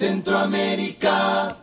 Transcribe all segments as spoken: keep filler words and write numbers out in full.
Centroamérica.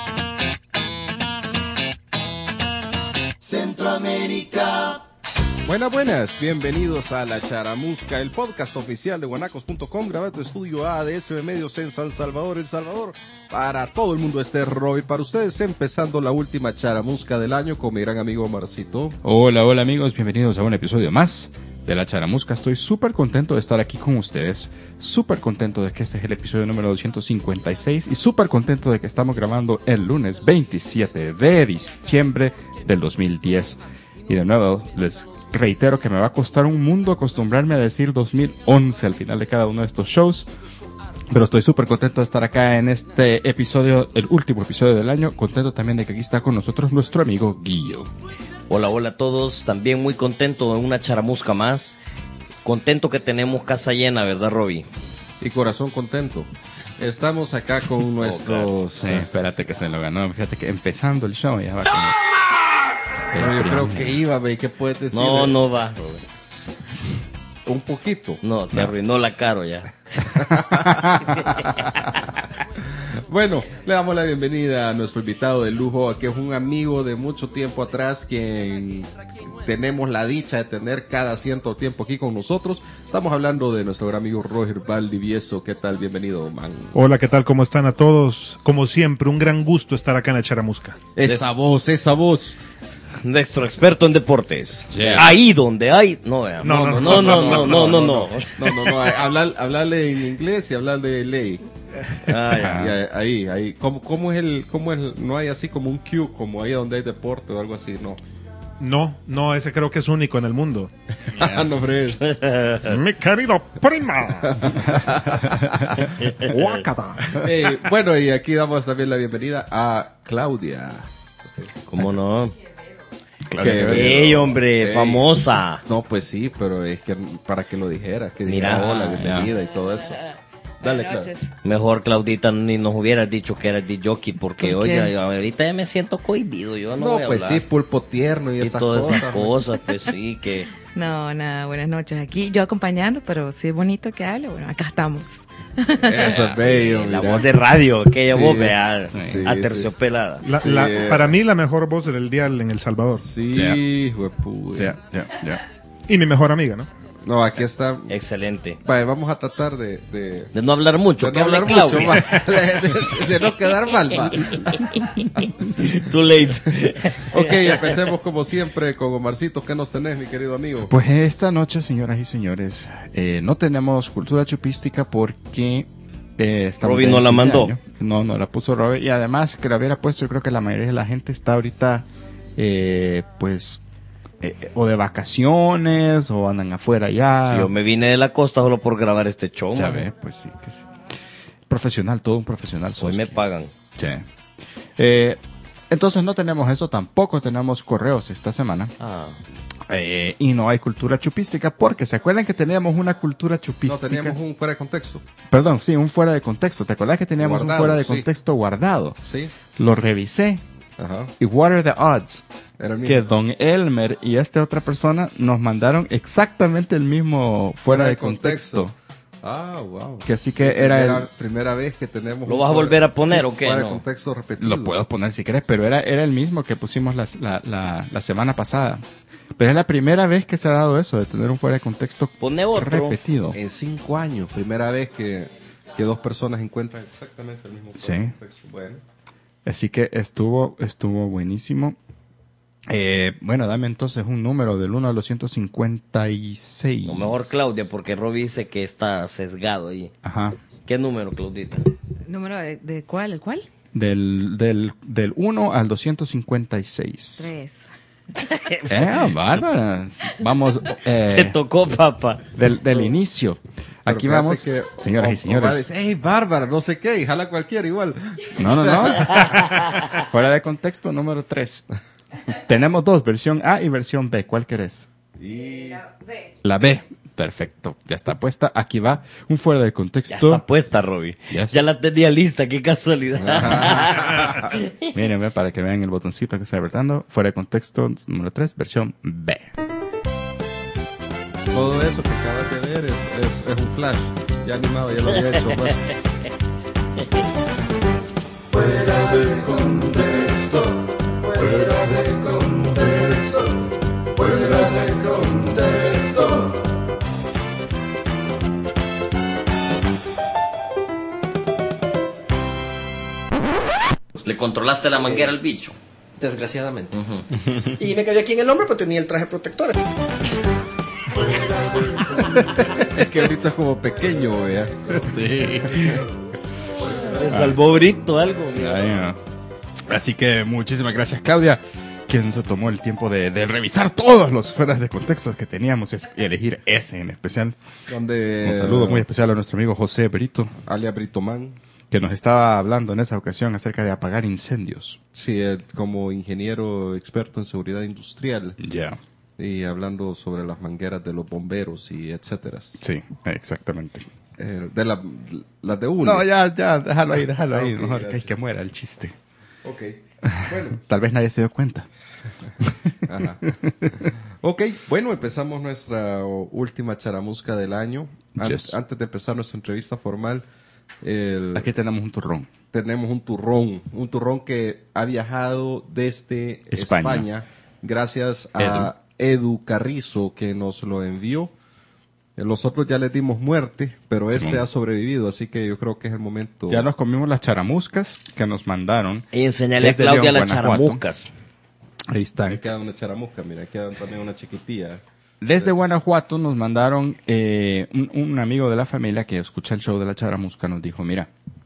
Centroamérica. Buenas, buenas, bienvenidos a La Charamusca, el podcast oficial de guanacos punto com, grabado en estudio A D S Medios en San Salvador, El Salvador. Para todo el mundo este Roy, para ustedes empezando la última Charamusca del año con mi gran amigo Marcito. Hola, hola amigos, bienvenidos a un episodio más de La Charamusca. Estoy súper contento de estar aquí con ustedes, súper contento de que este es el episodio número doscientos cincuenta y seis y súper contento de que estamos grabando el lunes veintisiete de diciembre del dos mil diez. Y de nuevo, les reitero que me va a costar un mundo acostumbrarme a decir dos mil once al final de cada uno de estos shows. Pero estoy súper contento de estar acá en este episodio, el último episodio del año. Contento también de que aquí está con nosotros nuestro amigo Guillo. Hola, hola a todos. También muy contento de una charamusca más. Contento que tenemos casa llena, ¿verdad, Robbie? Y corazón contento. Estamos acá con nuestros... Sí, espérate que se lo ganó. Fíjate que empezando el show ya va con... Pero yo creo que iba, ve, ¿qué puedes decir? No, no va. Un poquito. No, te arruinó la caro ya. Bueno, le damos la bienvenida a nuestro invitado de lujo, que es un amigo de mucho tiempo atrás, quien tenemos la dicha de tener cada cierto tiempo aquí con nosotros. Estamos hablando de nuestro gran amigo Roger Valdivieso. ¿Qué tal? Bienvenido, man. Hola, ¿qué tal? ¿Cómo están a todos? Como siempre, un gran gusto estar acá en la Charamusca. Esa voz, esa voz. Nuestro experto en deportes. Yeah. Ahí donde hay... No, no, no, no, no, no, no, no, no. No, no, no. Hablar, hablarle en inglés y hablar de ley. Ah, ya. Y ahí, ahí. ¿Cómo, cómo es el, cómo es? No hay así como un cue, como ahí donde hay deporte o algo así, no. No, no, ese creo que es único en el mundo. Ah, no, fresh. Mi querido prima. Guácata. Eh, bueno, y aquí damos también la bienvenida a Claudia. ¿Cómo no? Claudia. ¡Ey, hombre! Ey. Famosa. No, pues sí, pero es que para que lo dijera, que Mira. dijera hola, bienvenida y todo eso. Dale, Claudia. Mejor, Claudita, ni nos hubieras dicho que eras de jockey, porque, ¿Por qué? oye, ahorita ya me siento cohibido. Yo no, No, voy a pues hablar. sí, pulpo tierno y, Y esas todas cosas. esas cosas, pues sí, que... No, nada, buenas noches. Aquí yo acompañando, pero sí es bonito que hable. Bueno, acá estamos. Eso es bello, La mira. voz de radio, que ella Sí, vos vea, sí, a sí. terciopelada. La- Sí. la- para mí, la mejor voz del dial en El Salvador. Sí, Ya. huepude. Ya, ya, ya. Y mi mejor amiga, ¿no? No, aquí está. Excelente. Vale, vamos a tratar de... de... De no hablar mucho, de que no hable hablar mucho, Claudia. va. de, de- de no quedar mal, va. Too late. Ok, empecemos como siempre con Omarcito. ¿Qué nos tenés, mi querido amigo? Pues esta noche, señoras y señores, eh, no tenemos cultura chupística porque eh, estamos Robbie de no la fin de mandó. año. No, no la puso Robbie. Y además que la hubiera puesto, yo creo que la mayoría de la gente está ahorita, eh, pues, eh, o de vacaciones o andan afuera ya. Yo me vine de la costa solo por grabar este show. Ya man. ve, pues sí, que sí. Profesional, todo un profesional. Hoy sos. me pagan. Sí. Eh, entonces no tenemos eso, tampoco tenemos correos esta semana. Ah. Eh, y no hay cultura chupística porque se acuerdan que teníamos una cultura No, chupística. teníamos un fuera de contexto. Perdón, sí, un fuera de contexto. ¿Te acuerdas que teníamos Guardado, un fuera de sí. contexto guardado? Sí. Lo revisé Ajá. y what are the odds Era el que mismo. Don Elmer y esta otra persona nos mandaron exactamente el mismo fuera de contexto. Ah, wow. Que así que era primera, el- primera vez que tenemos. ¿Lo un vas a fuera- volver a poner sí, o qué? Fuera de No. contexto repetido. Lo puedo poner si querés, pero era, era el mismo que pusimos las- la, la, la semana pasada. Pero es la primera vez que se ha dado eso, de tener un fuera de contexto Pone otro. repetido. En cinco años, primera vez que, que dos personas encuentran exactamente el mismo Sí. contexto. Bueno. Así que estuvo, estuvo buenísimo. Eh, bueno, dame entonces un número del uno al doscientos cincuenta y seis. No, mejor Claudia, porque Robbie dice que está sesgado ahí. Ajá. ¿Qué número, Claudita? ¿Número de, de cuál? ¿El cuál? Del, del, del uno al doscientos cincuenta y seis. Tres. Eh, bárbara. Vamos, Te eh, tocó, papá. del, del inicio. Pero Aquí fíjate vamos, que señoras y O- señores. Omar dice, hey, Bárbara, no sé qué, y jala cualquiera igual. No, no, no. Fuera de contexto, número tres. Tenemos dos, versión A y versión B. ¿Cuál querés? Y... La B. Perfecto. Ya está puesta. Aquí va un fuera de Ya contexto. está puesta, Robbie. Yes. Ya la tenía lista, qué casualidad. Miren, ve, para que vean el botoncito que está apretando. Fuera de contexto, número tres, versión B. Todo eso que acabas de ver es, es, es un flash. Ya animado, ya lo había hecho. Pues. Fuera de contexto, fuera de contexto, fuera de contexto. ¿Le controlaste la manguera al bicho? Desgraciadamente. Y me cayó aquí en el hombro, pero tenía el traje protector. Es que ahorita es como pequeño, vea. Sí. Me salvó Brito algo. Ya, ya. Así que muchísimas gracias, Claudia, quien se tomó el tiempo de, de revisar todos los fueras de contexto que teníamos y elegir ese en especial. Donde Un saludo muy especial a nuestro amigo José Brito, Alia Britoman. que nos estaba hablando en esa ocasión acerca de apagar incendios. Sí, él como ingeniero experto en seguridad industrial Ya. y hablando sobre las mangueras de los bomberos y etcétera. Sí, exactamente. Eh, de la, las de uno. No, ya, ya, déjalo ahí, déjalo ahí. Ok, Mejor que, gracias. que muera el chiste. Ok. Bueno. Tal vez nadie se dio cuenta. Ajá. Ok, bueno, empezamos nuestra última charamusca del año. An- Yes. Antes de empezar nuestra entrevista formal, el- Aquí tenemos un turrón. tenemos un turrón, un turrón que ha viajado desde España. España, gracias a Edu Carrizo, que nos lo envió. Eh, Los otros ya les dimos muerte, pero este Simón. ha sobrevivido, así que yo creo que es el momento. Ya nos comimos las charamuscas que nos mandaron. Y enseñale a Desde Claudia León, las Guanajuato. charamuscas. Ahí están. Me queda una charamusca, mira, queda también una chiquitilla. Desde Guanajuato nos mandaron eh, un, un amigo de la familia que escucha el show de la charamusca, nos dijo, mira,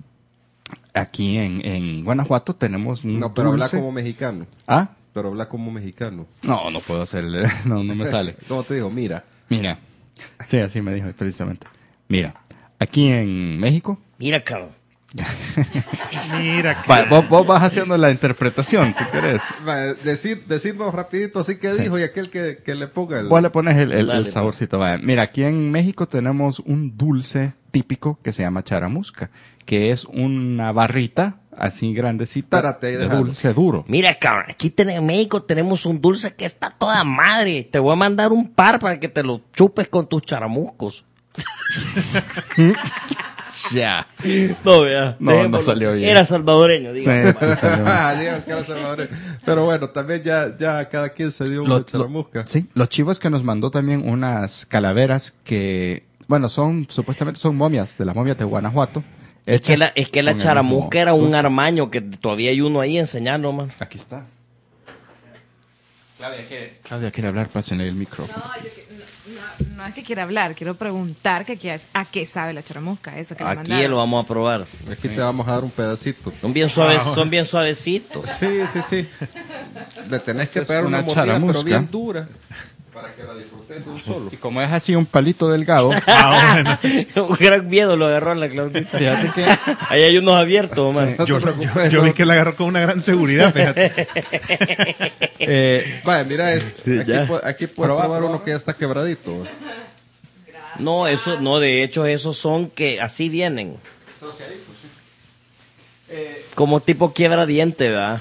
aquí en, en Guanajuato tenemos un No, pero habla dulce. como mexicano. ¿Ah? Pero habla como mexicano. No, no puedo hacerle, no, no me sale. ¿Cómo te digo? Mira. Mira, sí, así me dijo precisamente. Mira, aquí en México, Mira, cabrón. Mira que... va, vos, vos vas haciendo la interpretación, si querés. Va, Decir, decirnos rapidito así que Sí. dijo y aquel que, que le ponga el... Vos le pones el, el- Dale, el saborcito. Vaya. Mira, aquí en México tenemos un dulce típico que se llama charamusca, que es una barrita así grandecita Espérate, ahí de déjalo. dulce duro. Mira, cabrón, aquí ten- en México tenemos un dulce que está toda madre. Te voy a mandar un par para que te lo chupes con tus charamuscos. Ya. No, vea. No, dejémoslo. no salió bien. Era salvadoreño, Sí, diga. te salió. Ah, digo que era salvadoreño. Pero bueno, también ya, ya cada quien se dio una Lo- charamusca. lo- sí, los chivos que nos mandó también unas calaveras que, bueno, son, supuestamente son momias, de las momias de Guanajuato. Es que la, es que la con el charamusca mismo era un dulce. armaño que todavía hay uno ahí enseñando, man. Aquí está. Claudia quiere, Claudia quiere hablar, pásenle el micrófono. No, yo que- no, no, no es que quiera hablar, quiero preguntar que, qué- a qué sabe la charamusca esa que le Aquí mandaron. lo vamos a probar. Aquí te vamos a dar un pedacito. Son bien suaves, son bien suavecitos. Sí, sí, sí. Le tenés que es pegar una una mordida, pero charamusca. bien dura. Para que la disfrutes de un solo. Y como es así un palito delgado, Ah, bueno. Un gran miedo lo agarró la Claudita. fíjate que Ahí hay unos abiertos, man. No te Yo, preocupes, yo no. vi que la agarró con una gran seguridad, fíjate. eh, Vaya, mira, es- aquí, ya. pu- aquí puedes Proba, probar proba. uno que ya está quebradito. No, eso, no, de hecho, esos son que así vienen. Como tipo quiebra diente, ¿verdad?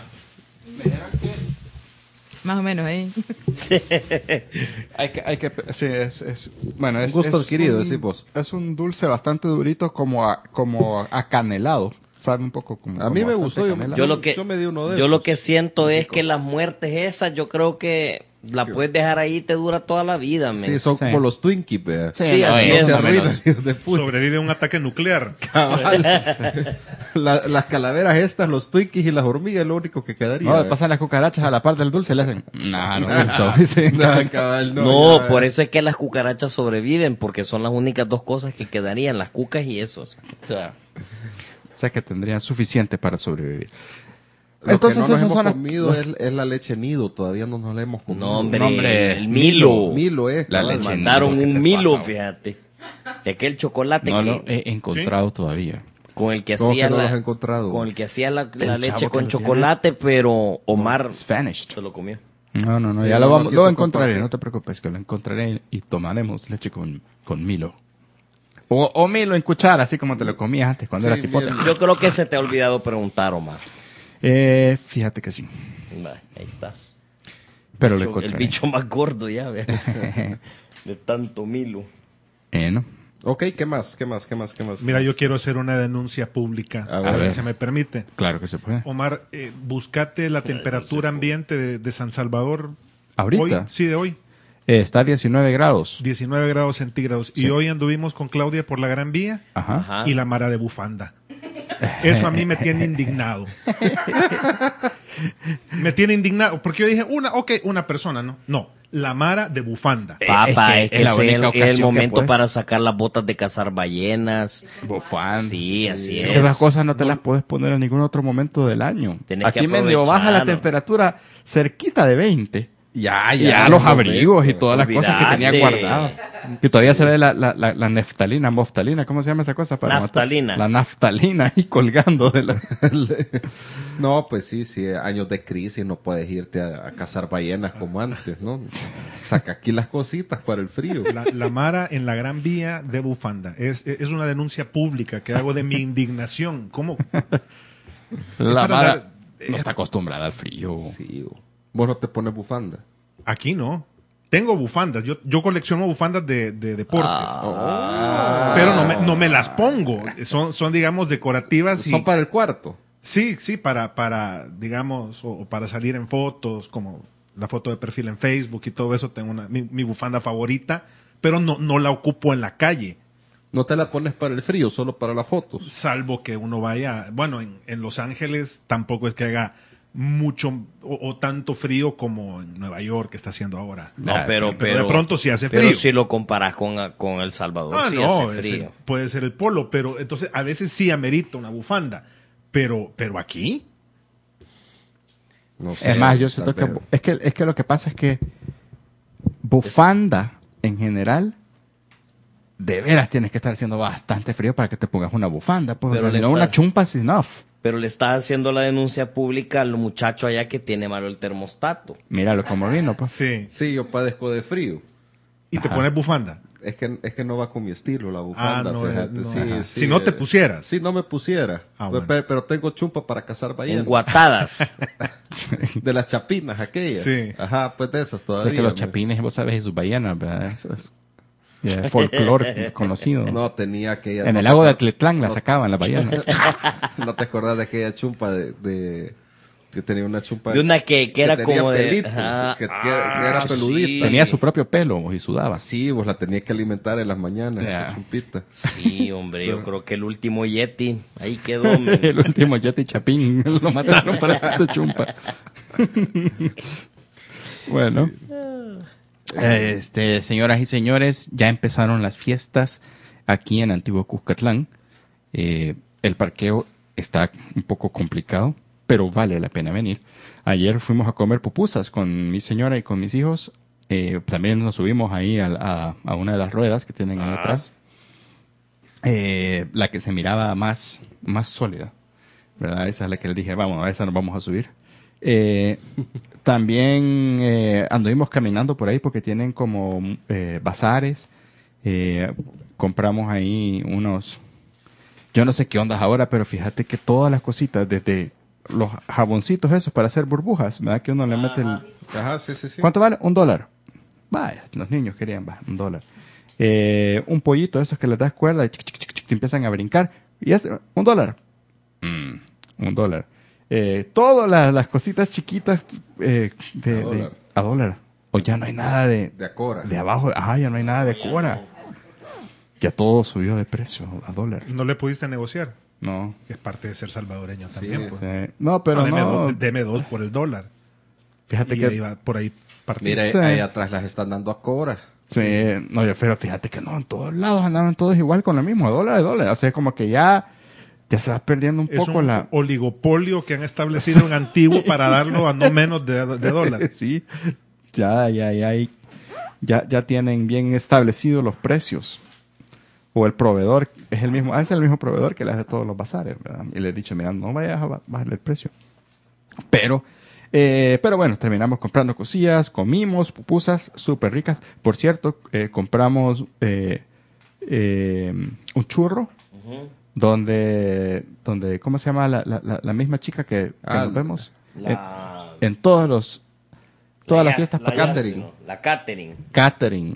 Más o menos, ¿eh? hay que, hay que, sí, es, es, bueno, es, gusto es adquirido, un- decís vos. Es un dulce bastante durito, como a, como acanelado, sabe un poco como. A mí como me bastante gustó, yo- canela. Yo lo que, Yo me di uno de yo esos. lo que siento es que las muertes esas, yo creo que la puedes dejar ahí y te dura toda la vida, man. Sí, son Sí. como los Twinkies, vea. Sí, Sí, no, así eh, es. Se más o arruinan, menos. hijos de puta. Sobrevive a un ataque nuclear. Cabal. La- las calaveras estas, los Twinkies y las hormigas es lo único que quedaría. No, le vea. pasan las cucarachas a la par del dulce y le hacen. Nah, no, eso, sí. Nah, cabal, no, No, ya, por ya. eso es que las cucarachas sobreviven, porque son las únicas dos cosas que quedarían, las cucas y esos. O sea que tendrían suficiente para sobrevivir. Lo Entonces que no nos esas hemos son las- comido las- es, es la leche nido, todavía no nos la hemos comido. No, hombre, No, hombre, el Milo. Milo, eh. La cabal. leche Mandaron Nido, ¿qué un te Milo, pasa? fíjate. De aquel chocolate No que, lo he encontrado todavía. con el que ¿Cómo hacía que no la, lo has encontrado? con el que hacía la, El la leche chavo que con lo tiene. chocolate, pero Omar Spanish. se lo comió. No, no, no, Sí, ya no lo, lo vamos, quiso lo encontraré, compartir. no te preocupes, que lo encontraré y tomaremos leche con, con Milo. O, o Milo en cuchara, así como te lo comías antes cuando Sí, eras hipote. bien. Yo creo que se te ha olvidado preguntar, Omar. Eh, fíjate que sí, Va, ahí está. pero lo Bicho- el encontraré. bicho más gordo ya, ve. De tanto Milo. Eh, ¿no? Ok, ¿qué más? ¿Qué más? ¿Qué más? ¿Qué más? Mira, ¿Qué yo más? quiero hacer una denuncia pública, A a ver. ver si se me permite. Claro que se puede. Omar, eh, buscate la temperatura ambiente de, de San Salvador. ¿Ahorita? Hoy, sí, de hoy. Eh, está a diecinueve grados. diecinueve grados centígrados. Sí. Y hoy anduvimos con Claudia por la Gran Vía Ajá. Ajá. y la mara de bufanda. Eso a mí me tiene indignado. Me tiene indignado. Porque yo dije, una, ok, una persona, ¿no? No, la mara de bufanda. Papá, es es que que, es la ese única es el, ocasión el que momento puedes. para sacar las botas de cazar ballenas. Bufán. Sí, así Es es. que esas cosas no te las puedes poner en ningún otro momento del año. Tenés que Aquí medio baja la aprovecharlo. temperatura cerquita de veinte. Ya, Ya, ya. los no, abrigos y Beto. todas las cosas que tenía Olvídate. guardadas. Que todavía se ve la, la, la, la neftalina, moftalina, ¿cómo se llama esa cosa? Para matar? Naftalina. La naftalina ahí colgando de la... No, pues sí, sí, años de crisis, no puedes irte a, a cazar ballenas como antes, ¿no? Saca aquí las cositas para el frío. La, la mara en la Gran Vía de bufanda. Es, es una denuncia pública que hago de mi indignación. ¿Cómo? La para Mara dar- no está acostumbrada al frío. Sí, o- vos no te pones bufanda. Aquí no. Tengo bufandas. Yo, yo colecciono bufandas de, de deportes. Ah. Pero no me, no me las pongo. Son, son digamos, decorativas. Y, Son para el cuarto. Sí, sí, para, para digamos, o, o para salir en fotos, como la foto de perfil en Facebook y todo eso. Tengo una, mi, mi bufanda favorita, pero no, no la ocupo en la calle. No te la pones para el frío, solo para las fotos. Salvo que uno vaya, bueno, en, en Los Ángeles tampoco es que haga mucho o, o tanto frío como en Nueva York que está haciendo ahora. No, Ah, pero, sí, pero pero de pronto sí hace Pero frío. si lo comparas con, con El Salvador, Ah, sí no, hace es frío. el- puede ser el polo, pero entonces a veces sí amerita una bufanda. Pero, pero aquí, No sé, Es más, yo tal siento que vez. es, que es que lo que pasa es que bufanda en general de veras tienes que estar haciendo bastante frío para que te pongas una bufanda, pues, o Pero sea, le si no una está- chumpa es enough. Pero le estás haciendo la denuncia pública al muchacho allá que tiene malo el termostato. Míralo como vino, pues. sí. Sí, yo padezco de frío. Y te Ajá. pones bufanda. Es que, es que no va con mi estilo la bufanda, Ah, no, fíjate. no. Sí, Ajá. sí, Si no te eh, pusieras. Si no me pusiera. Ah, Pe- bueno. pe- pero, tengo chumpa para cazar ballenas. Enguatadas. De las chapinas aquellas. Sí. Ajá, pues de esas O todavía. sea que los me- chapines, vos sabes, y sus ballenas, ¿verdad? Eso es ya, folclore conocido. No, tenía aquella... En no el te lago de acuer- Atletlán la sacaban las ballenas. ¿No te acordás de aquella chumpa de... de que tenía una chumpa... De una que, que era tenía como de... pelito, Ajá. que, que era, que era Ah, peludita. sí. Tenía su propio pelo y sudaba. Sí, vos la tenías que alimentar en las mañanas, Ya. esa chumpita. Sí, hombre, yo creo que el último Yeti, ahí quedó. men. El último Yeti Chapín lo mataron para esta chumpa. Bueno. Este, señoras y señores, ya empezaron las fiestas aquí en Antiguo Cuscatlán. Eh, el parqueo está un poco complicado, pero vale la pena venir. Ayer fuimos a comer pupusas con mi señora y con mis hijos. Eh, también nos subimos ahí a, a- a una de las ruedas que tienen ahí atrás. Eh, la que se miraba más, más sólida, ¿verdad? Esa es la que les dije, vamos, a esa nos vamos a subir. Eh, también eh, anduvimos caminando por ahí porque tienen como eh, bazares. Eh, compramos ahí unos, yo no sé qué ondas ahora, pero fíjate que todas las cositas, desde los jaboncitos esos para hacer burbujas, ¿verdad? Que uno le mete el... Ajá, sí, sí, sí. ¿Cuánto vale? Un dólar. Vaya, los niños querían, va, un dólar. Eh, un pollito, esos que les das cuerda y chic, chic, chic, chic, te empiezan a brincar. Y es un dólar. Mm, un dólar. Eh, todas las, las cositas chiquitas eh, de, A de- dólar. a dólar. O ya no hay nada de, De Acora. de abajo. Ah, ya no hay nada de cora. Ya todo subió de precio a dólar. No le pudiste negociar. No. Que es parte de ser salvadoreño Sí. también. Pues. Eh, no, pero No, deme, no. dos, deme dos por el dólar. Fíjate Y que... ahí va por ahí partido. Mira, Sí. ahí atrás las están dando a Cora. Sí, no, yo- pero fíjate que no, en todos lados andaban todos igual con lo mismo, dólar, dólar. O sea, como que ya, ya se va perdiendo un Es poco un la... oligopolio que han establecido en antiguo para darlo a no menos de, de dólar. Sí, ya, ya, ya, hay- ya, ya tienen bien establecidos los precios. O el proveedor es el mismo, ah, es el mismo proveedor que le hace todos los bazares, ¿verdad? Y le he dicho, mira, no vayas a ba- bajarle el precio. Pero, eh, pero bueno, terminamos comprando cosillas, comimos pupusas súper ricas. Por cierto, eh, compramos eh, eh, un churro Ujú. donde, donde, ¿cómo se llama la, la, la- la misma chica que, que Ah, nos vemos? La, En, en todos los, todas la las ya- fiestas la para catering. ya- La catering. catering.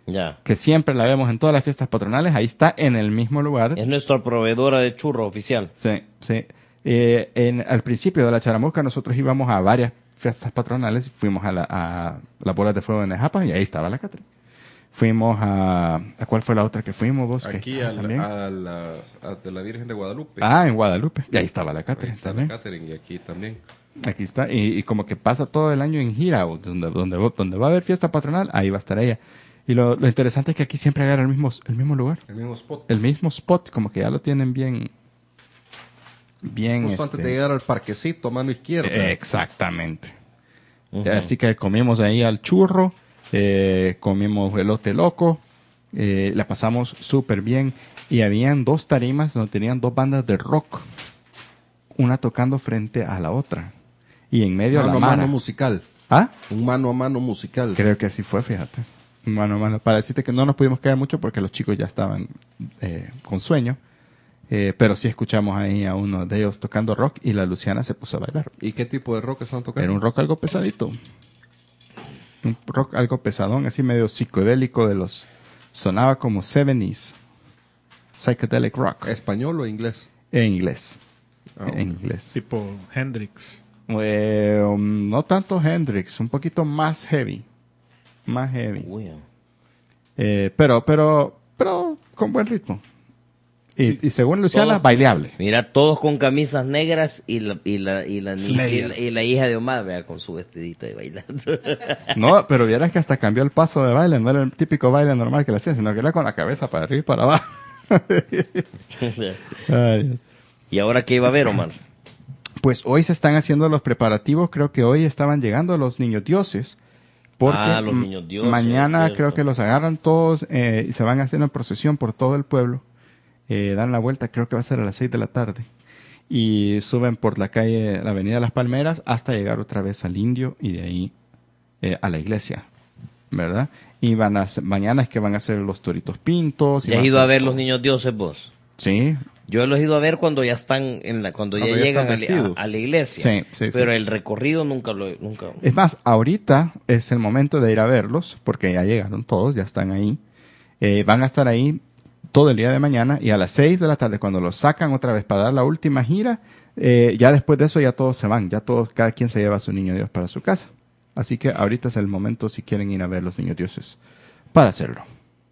Ya. que siempre la vemos en todas las fiestas patronales, ahí está en el mismo lugar. Es nuestra proveedora de churros oficial. Sí, sí. Eh, en, al principio de la Charamusca nosotros íbamos a varias fiestas patronales, fuimos a, la, a las bolas de fuego en Nejapa y ahí estaba la Catherine. Fuimos a... ¿A cuál fue la otra que fuimos vos? Que Aquí estaba al- también. a la, a de la Virgen de Guadalupe. Ah, en Guadalupe. Y ahí estaba la Ahí Catherine está la también. Catherine y aquí también. Aquí está. Y, y como que pasa todo el año en gira, o donde, donde, donde va a haber fiesta patronal, ahí va a estar ella. Y lo, lo interesante es que aquí siempre agarra el mismo, el mismo lugar. El mismo spot. El mismo spot, como que ya lo tienen bien... Bien... Justo este, antes de llegar al parquecito, a mano izquierda. Eh, Exactamente. Así que comimos ahí al churro, eh, comimos elote loco, eh, la pasamos súper bien. Y habían dos tarimas donde tenían dos bandas de rock, una tocando frente a la otra. Y en medio mano la a mara. mano musical. ¿Ah? Un mano a mano musical. Creo que así fue, fíjate. Mano a mano. Para decirte que no nos pudimos quedar mucho porque los chicos ya estaban eh, con sueño. Eh, pero sí escuchamos ahí a uno de ellos tocando rock y la Luciana se puso a bailar. ¿Y qué tipo de rock están tocando? Era un rock algo pesadito. Un rock algo pesadón, así medio psicodélico de los... Sonaba como setenta psychedelic rock. ¿Español o inglés? En inglés. Ah, ok. En inglés. Tipo Hendrix. Eh, um, no tanto Hendrix, un poquito más heavy. Más heavy. Uy, Eh, pero, pero, pero con buen ritmo. Y, Sí. y según Luciana, Todo- baileable. mira, todos con camisas negras y la, y la, y la, ni- y Slayer. la, y la hija de Omar, vea, con su vestidito de bailando. No, pero vieras que hasta cambió el paso de baile. No era el típico baile normal que le hacían, sino que era con la cabeza para arriba y para abajo. Ay, Dios. ¿Y ahora qué iba a haber, Omar? Pues hoy se están haciendo los preparativos. Creo que hoy estaban llegando los niños dioses. Porque Ah, los m- niños dioses, mañana es creo cierto. que los agarran todos eh, y se van haciendo procesión por todo el pueblo. Eh, dan la vuelta, creo que va a ser a las seis de la tarde. Y suben por la calle, la avenida Las Palmeras, hasta llegar otra vez al Indio y de ahí eh, a la iglesia, ¿verdad? Y van a hacer- mañana es que van a hacer los toritos pintos. y ¿Ya has van ido a hacer ver todo. los niños dioses vos? Sí, Yo los he ido a ver cuando ya están en la, cuando, Cuando ya ya llegan están a, la- vestidos. a, a la iglesia. Sí, sí, Pero sí. el recorrido nunca lo, nunca. Es más, ahorita es el momento de ir a verlos, porque ya llegaron todos, ya están ahí. Eh, van a estar ahí todo el día de mañana y a las seis de la tarde, cuando los sacan otra vez para dar la última gira, eh, ya después de eso ya todos se van, ya todos, cada quien se lleva a su niño Dios para su casa. Así que ahorita es el momento si quieren ir a ver los niños dioses para hacerlo.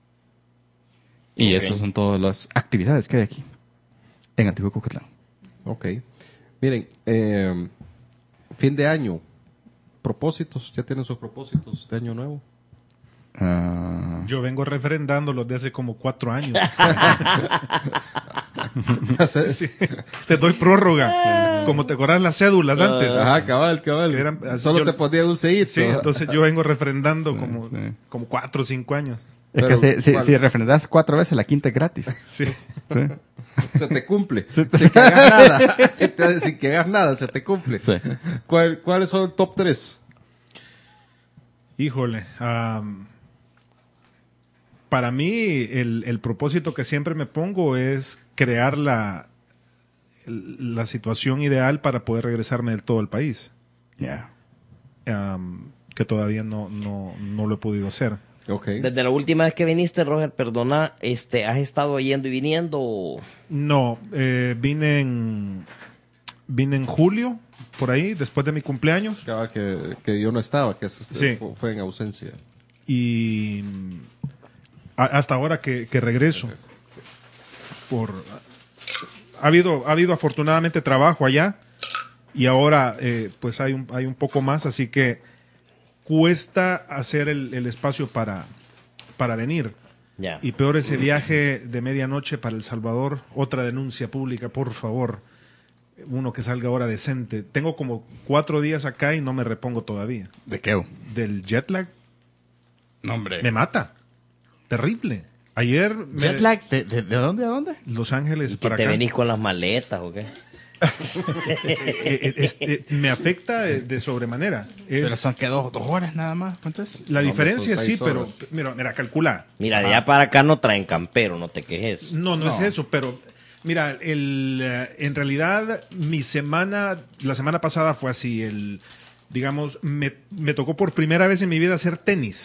Y Ok. esas son todas las actividades que hay aquí en Antiguo Cucatlán. Ok. Miren, eh, fin de año. Propósitos. ¿Ya tienen sus propósitos de año nuevo? Ah, Yo vengo refrendando los de hace como cuatro años. Sí. Les doy prórroga. Como te acordás las cédulas antes. Ajá, cabal, cabal. Que eran- Solo yo- te ponían un sellito. Sí, entonces yo vengo refrendando como, sí. como cuatro o cinco años. es Pero, que si, si, ¿cuál? si refrendas cuatro veces, la quinta es gratis. Sí. Sí. Se te cumple. Sin que hagas nada. Sin, te- sin que hagas nada, se te cumple. Sí. ¿Cuál- ¿Cuáles son el top tres? Híjole. am, para mí, el, el propósito que siempre me pongo es crear la, la situación ideal para poder regresarme del todo al país. Yeah. Am, que todavía no, no, no lo he podido hacer. Ok. Desde la última vez que viniste, Roger, perdona, este, ¿has estado yendo y viniendo? o- No, eh, vine en vine en julio, por ahí, después de mi cumpleaños. Cabal, que, que yo no estaba, que eso Sí. fue, fue en ausencia. Y mm, a- hasta ahora que, que regreso. Por, ha, habido, ha habido afortunadamente trabajo allá y ahora eh, pues hay un, hay un poco más, así que cuesta hacer el, el espacio para, para venir. Ya. Y peor ese viaje de medianoche para El Salvador, otra denuncia pública, por favor. Uno que salga ahora decente. Tengo como cuatro días acá y no me repongo todavía. ¿De qué? Del jet lag No, hombre. me mata. Terrible. Ayer me- ¿Jet lag? ¿De, de, de dónde a dónde? Los Ángeles ¿Y que para te acá. venís con las maletas o qué? Eh, eh, es- eh, me afecta de, de sobremanera. Es- Pero son que dos, dos horas nada más. ¿Cuánto es? la No, diferencia son sí, seis pero horas. mira, mira, calcula. Mira, de allá para acá no traen campero, no te quejes. No, no, No. es eso, pero mira, el, eh, en realidad mi semana, la semana pasada fue así, el, digamos, me, me tocó por primera vez en mi vida hacer tenis.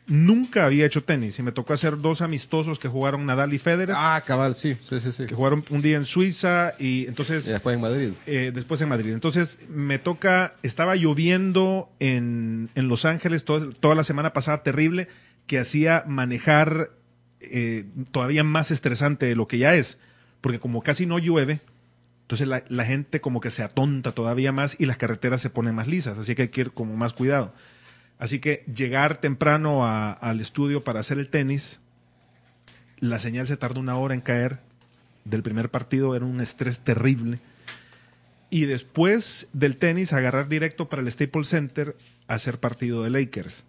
nunca había hecho tenis y me tocó hacer dos amistosos que jugaron Nadal y Federer, Ah, cabal, sí, sí, sí, sí. que jugaron un día en Suiza y entonces Y después en Madrid. eh, después en Madrid. Entonces me toca, estaba lloviendo en, en Los Ángeles todo- toda la semana pasada, terrible, que hacía manejar eh, todavía más estresante de lo que ya es, porque como casi no llueve, entonces la, la gente como que se atonta todavía más y las carreteras se ponen más lisas, así que hay que ir como más cuidado. Así que llegar temprano a- al estudio para hacer el tenis, la señal se tardó una hora en caer del primer partido, era un estrés terrible. Y después del tenis, agarrar directo para el Staples Center a hacer partido de Lakers.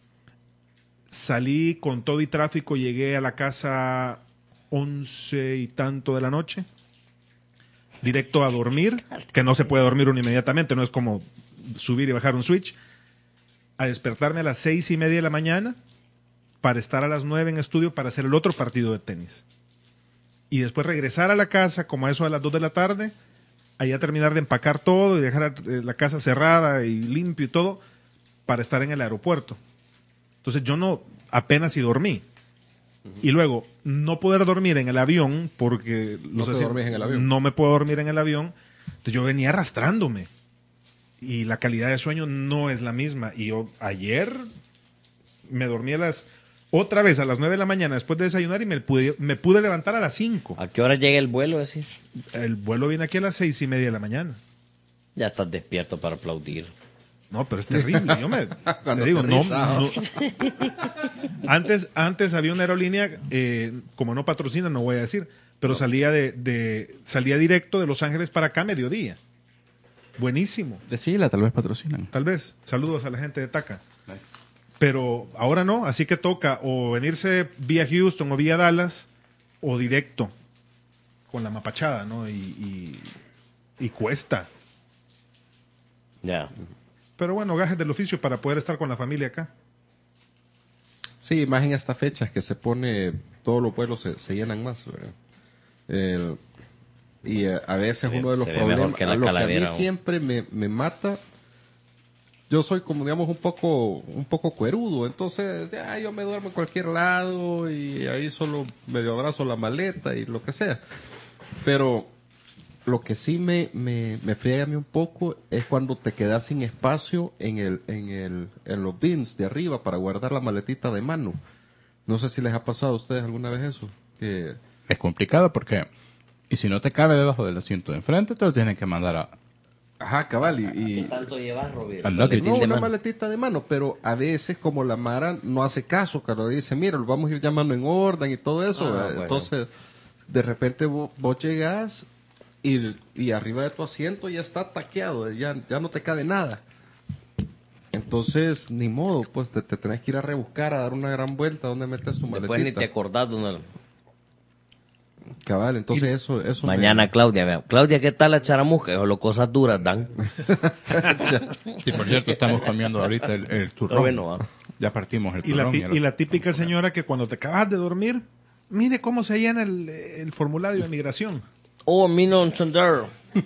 Salí con todo y tráfico, llegué a la casa once y tanto de la noche, directo a dormir, que no se puede dormir uno inmediatamente, no es como subir y bajar un switch, a despertarme a las seis y media de la mañana para estar a las nueve en estudio para hacer el otro partido de tenis. Y después regresar a la casa como a eso a las dos de la tarde, allá terminar de empacar todo y dejar eh, la casa cerrada y limpio y todo para estar en el aeropuerto. Entonces yo no, apenas si dormí. Y luego, no poder dormir en el avión porque No te asientos- dormís en el avión. no me puedo dormir en el avión. Entonces yo venía arrastrándome. Y la calidad de sueño no es la misma. Y yo ayer me dormí a las otra vez a las nueve de la mañana después de desayunar y me pude, me pude levantar a las cinco. ¿A qué hora llega el vuelo, decís? El vuelo viene aquí a las seis y media de la mañana. Ya estás despierto para aplaudir. No, pero es terrible. Yo me Cuando te digo, no, aterrizaba. no- Antes, antes había una aerolínea, eh, como no patrocina, no voy a decir, pero salía de, de salía directo de Los Ángeles para acá a mediodía. Buenísimo. Decíla, tal vez patrocinan. Tal vez. Saludos a la gente de Taca. Pero ahora no, así que toca o venirse vía Houston o vía Dallas o directo con la mapachada, ¿no? Y, y, y cuesta. Ya. Pues Pero bueno, gajes del oficio para poder estar con la familia acá. Sí, más en estas fechas que se pone, todos los vuelos se, se llenan más, ¿verdad? El- y eh, a veces Se ve- uno de los se ve mejor problemas, que la a lo que a calavera, mí ¿o? siempre me, me mata, yo soy como digamos un poco, un poco cuerudo, entonces ya yo me duermo en cualquier lado y ahí solo medio abrazo la maleta y lo que sea. Pero lo que sí me, me, me friega a mí un poco es cuando te quedas sin espacio en el, en el, en los bins de arriba para guardar la maletita de mano. No sé si les ha pasado a ustedes alguna vez eso. Que Es complicado porque, y si no te cabe debajo del asiento de enfrente, te lo tienen que mandar a, ajá, cabal, y, ¿Qué y tanto llevas, Roberto? al luggage. no de una mano. maletita de mano, pero a veces como la Mara no hace caso, cuando dice, mira, lo vamos a ir llamando en orden y todo eso, Ah, ¿verdad? bueno. Entonces de repente vos, vos llegás y, y arriba de tu asiento ya está taqueado, ya, ya no te cabe nada. Entonces, ni modo, pues te, te tenés que ir a rebuscar, a dar una gran vuelta donde metes tu Después ni te maletita. acordás de una... Cabal, entonces eso, eso me- Mañana, Claudia, vea. Claudia, ¿qué tal la charamusca? Eso, cosas duras dan. Sí, por cierto, estamos comiendo ahorita el, el turrón. Está bueno, ¿ah? Ya partimos el Y la, turrón. ti- y el- y la típica señora que cuando te acabas de dormir, mire cómo se llena el, el formulario de migración. Oh, mi no entender.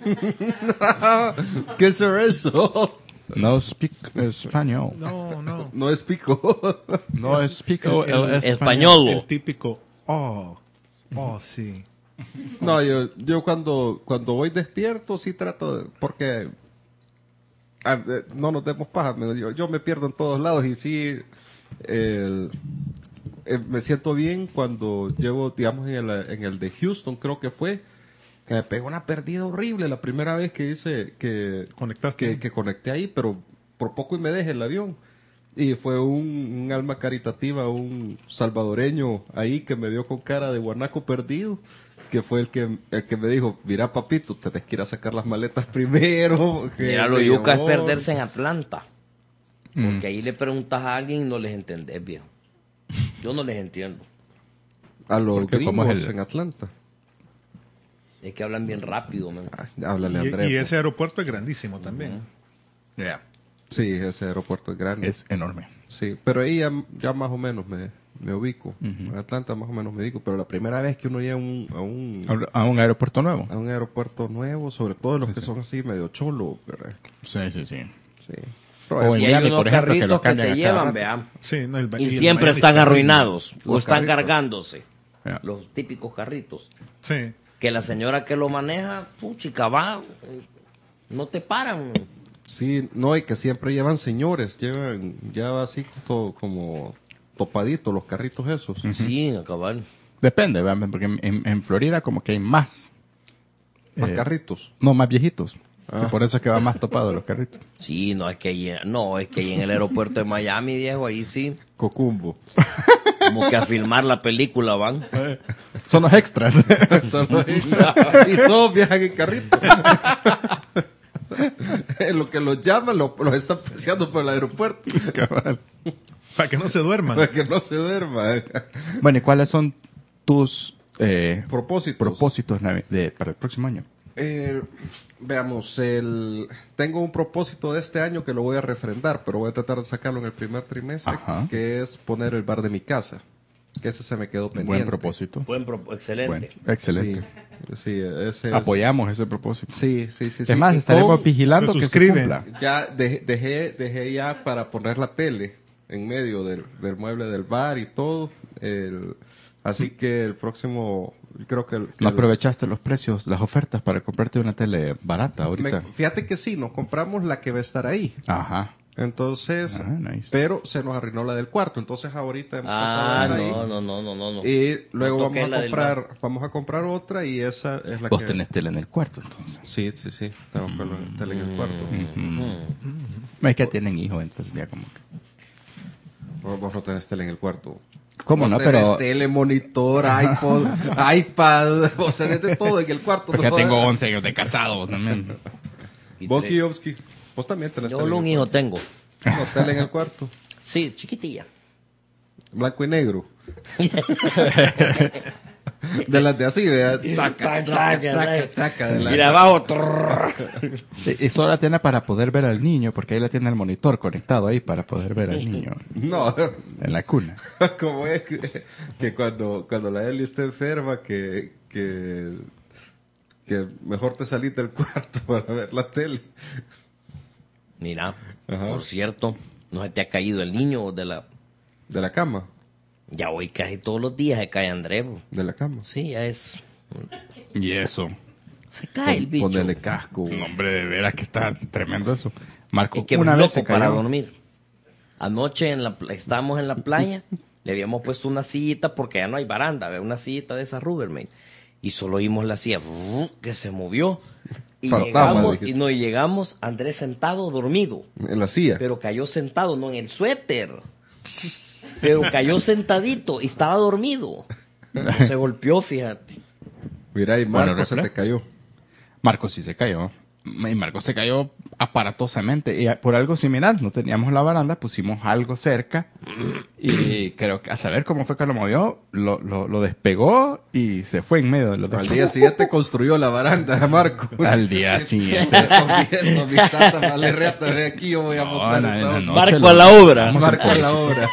¿Qué será eso? No speak español. No, no. No es pico. No speak el, Español. español. El típico, oh, oh, sí. No, yo, yo cuando, cuando voy despierto sí trato de, porque ah, eh, no nos demos paja, me- yo, yo me pierdo en todos lados y sí el- eh, me siento bien cuando llevo, digamos, en el, en el de Houston, creo que fue, que me pegó una perdida horrible la primera vez que hice, que, Conectaste. que, que conecté ahí, pero por poco y me dejé el avión. Y fue un, un alma caritativa, un salvadoreño ahí que me vio con cara de guanaco perdido, que fue el que, el que me dijo, mira papito, tenés que ir a sacar las maletas primero. que Mira, lo me yuca es llevó". perderse en Atlanta. Mm. Porque ahí le preguntas a alguien y no les entendés, viejo. Yo no les entiendo. A los Porque como gringos es el- en Atlanta. Es que hablan bien rápido, man. Ah, háblale a Y, Andrés. y pues. ese aeropuerto es grandísimo también. Yeah. Sí, ese aeropuerto es grande. Es enorme. Sí, pero ahí ya, ya más o menos me, me ubico. Ujú. En Atlanta más o menos me ubico, pero la primera vez que uno llega a un, a un, A un aeropuerto nuevo. a un aeropuerto nuevo, sobre todo los Sí, que sí. son así medio cholo, ¿verdad? Sí, sí, sí. Sí. O en Y hay Miami, unos por ejemplo, que carritos lo que, cambian te a cada llevan, rato. vean. Sí, no, el, Y el siempre Miami están está arruinados. O Los están carritos. cargándose. Ya. Los típicos carritos. Sí. Que la señora que lo maneja, puchica, va. No te paran. Sí, no, y que siempre llevan señores, llevan ya así todo como topaditos los carritos esos. Sí, acabar. Depende, ¿verdad? Porque en, en- en Florida como que hay más. Más eh, carritos. No, más viejitos. Ah. Y por eso es que va más topado los carritos. Sí, no, es que ahí, no, es que ahí en el aeropuerto de Miami, viejo, ahí sí. Cocumbo. Como que a filmar la película van. Son los extras. Son los extras. Y todos viajan en carrito. En lo que los llaman, lo- los están paseando por el aeropuerto. Cabal. Para que no se duerman. Para que no se duerma. Bueno, ¿y cuáles son tus eh, Propósitos. propósitos navi- de, para el próximo año? Eh, veamos, el, tengo un propósito de este año que lo voy a refrendar, pero voy a tratar de sacarlo en el primer trimestre, Ajá. que es poner el bar de mi casa. Que ese se me quedó pendiente. Buen propósito. Buen pro- excelente. Bueno, excelente. Sí, sí, ese es- Apoyamos ese propósito. Sí, sí, sí. Es sí. más, Y estaremos con- vigilando se que se suscriben. cumpla. Ya dejé, dejé, dejé ya para poner la tele en medio del, del mueble del bar y todo. El- así que el próximo, creo que... el- que ¿No el- aprovechaste los precios, las ofertas para comprarte una tele barata ahorita? me- fíjate que sí, nos compramos la que va a estar ahí. Ajá. Entonces, Ah, nice. pero se nos arruinó la del cuarto. Entonces ahorita hemos Ah, pasado esa ahí. no, no, no, no, no. no. Y luego No vamos toqué a la del comprar, vamos a comprar otra y esa es la Vos que... tenés tele en el cuarto, entonces. Sí, sí, sí. Tengo que la tele en el cuarto. No es que tienen hijos, entonces ya como que... Vos, vos no tenés tele en el cuarto. ¿Cómo Vos no? tenés Pero... tele, monitor, iPod, iPad, o sea, tenés de todo en el cuarto. Pues ya ¿no? tengo once años de casado también. Y Vos, tres. Kiovsky, vos también tenés Yo tele en un el hijo tengo. cuarto. No, tele en el cuarto. Sí, chiquitilla. Blanco y negro. De las de así, vea. Taca, taca, taca, taca. de la- Mira abajo. trrr. Y solo la tiene para poder ver al niño, porque ahí la tiene el monitor conectado ahí para poder ver al niño No, en la cuna. como es que, que cuando, cuando la Eli está enferma, que, que, que mejor te salís del cuarto para ver la tele. Mira, Ajá. por cierto, no se te ha caído el niño de la... De la cama. Ya hoy casi todos los días se cae Andrés. bo. De la cama. Sí, ya es... Y eso. Se cae el bicho. Ponele casco. No, hombre, de veras que está tremendo eso. Marco, Es que una es vez loco se para cayó. dormir. Anoche en la, pla- estábamos en la playa, le habíamos puesto una sillita porque ya no hay baranda, ¿ve? Una sillita de esas Rubbermaid. Y solo oímos la silla ¡brrr! Que se movió. Y Fantasma, llegamos, dijiste. y no y llegamos, Andrés sentado, dormido. En la silla. Pero cayó sentado, no en el suéter. Pero cayó sentadito y estaba dormido. No se golpeó, fíjate. Mira, y Bueno, Marco se te reflejos. cayó. Marco sí se cayó. Y Marco se cayó aparatosamente. Y por algo similar, no teníamos la baranda, pusimos algo cerca. Y creo que a saber cómo fue que lo movió, lo, lo, lo despegó y se fue en medio de los Al día siguiente construyó la baranda, Marco. Al día siguiente. Estoy viendo, mi tata, vale, reata, ve aquí, yo voy a No, montar en la- esta en la onda. noche Marco lo- a la obra. Vamos Marco a la policía. obra.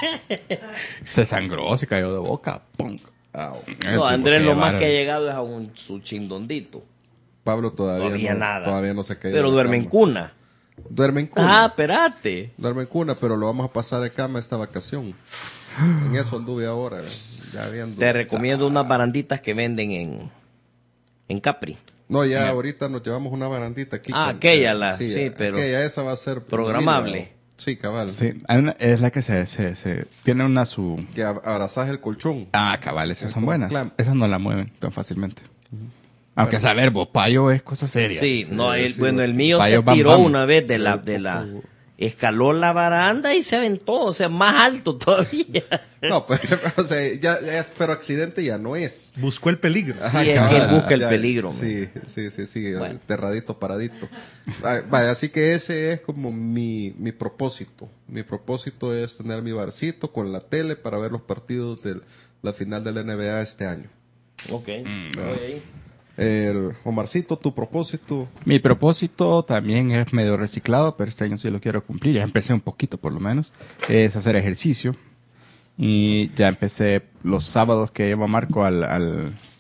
Se sangró, se cayó de boca. ¡Pum! Au. No, Andrés lo más llevar- que ha llegado es a un, su chindondito. Pablo todavía, Todavía no, nada. todavía no se cayó. Pero de la duerme en cama. cuna. Duerme en cuna. Ah, espérate. Duerme en cuna, pero lo vamos a pasar en cama esta vacación. En eso anduve ahora, ya viendo. Te recomiendo unas baranditas que venden en, en Capri. No, ya ahorita nos llevamos una barandita aquí. Ah, con- aquella, la- sí, pero Aquella, esa va a ser... programable. Sí, cabal. Sí, hay una- es la que se, se, se- tiene una su... Que ab- abrazás el colchón. Ah, cabal, esas Es son como buenas. clamp. Esas no la mueven tan fácilmente. Aunque a saber, vos, payo es cosa seria. Sí, no, el, sí, bueno, el mío Payo se Bam tiró Bam. una vez de la, de la, escaló la baranda y se aventó, o sea, más alto todavía. No, pues, o sea, ya, ya es, pero accidente ya no es. Buscó el peligro. Ajá, Sí, es cabal, que él busca el ya, peligro, Sí, sí, sí, sí, Bueno. enterradito, paradito. Ah, vaya, así que ese es como mi, mi propósito. Mi propósito es tener mi barcito con la tele para ver los partidos de la final de la N B A este año. Ok, Mm, voy ahí. El, Omarcito, tu propósito. Mi propósito también es medio reciclado, pero este año sí lo quiero cumplir. Ya empecé un poquito, por lo menos. Es hacer ejercicio. Y ya empecé los sábados que llevo a Marco al, al,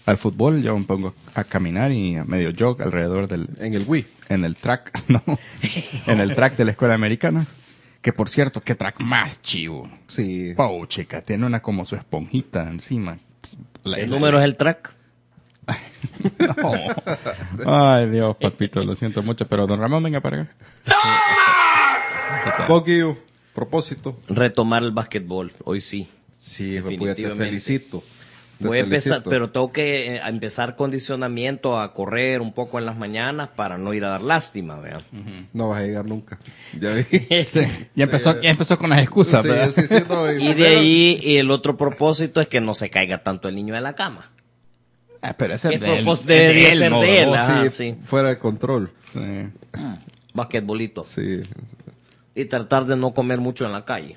al fútbol, yo me pongo a caminar y a medio jog alrededor del, En el Wii. en el track, no, en el track de la escuela americana. Que por cierto, qué track más chivo. Sí. Wow, chica, tiene una como su esponjita encima. La- ¿El la- número es el track? No. Ay, Dios, papito, lo siento mucho, pero don Ramón, venga para acá. Poquillo, propósito. Retomar el básquetbol, hoy sí. Sí, pues, te Definitivamente. felicito. Te Voy a empezar, felicito. pero tengo que eh, a empezar condicionamiento a correr un poco en las mañanas para no ir a dar lástima, ¿verdad? No vas a llegar nunca. Ya vi. Sí, ya empezó, ya empezó con las excusas, Sí, ¿verdad? sí, sí, no, Y de ahí y el otro propósito es que no se caiga tanto el niño de la cama. Ah, pero ese ¿Qué es de él, propós- es debería ser ¿no? de él? Oh, Ajá, sí, sí. fuera de control. Sí. Basquetbolito. Sí. Y tratar de no comer mucho en la calle.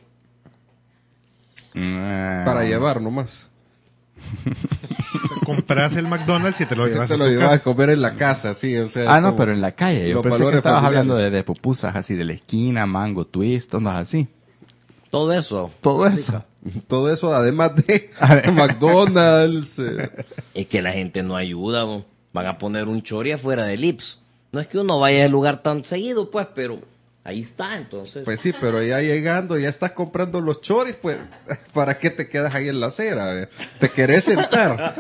Ah. Para llevar nomás. O sea, compras el McDonald's y te lo llevas Te a lo tu llevas a casa. comer en la casa, sí. O sea, Ah, no, como pero en la calle. Yo los pensé que valores estabas familiares. hablando de, de pupusas así de la esquina, mango, twist, ondas así. Todo eso. Todo eso. Todo eso, además de A ver. McDonald's. eh, Es que la gente no ayuda, bo. Van a poner un chori afuera del I P S. No es que uno vaya al lugar tan seguido, pues, pero ahí está, entonces. Pues sí, pero ya llegando, ya estás comprando los choris, pues, ¿para qué te quedas ahí en la acera? eh? ¿Te querés sentar?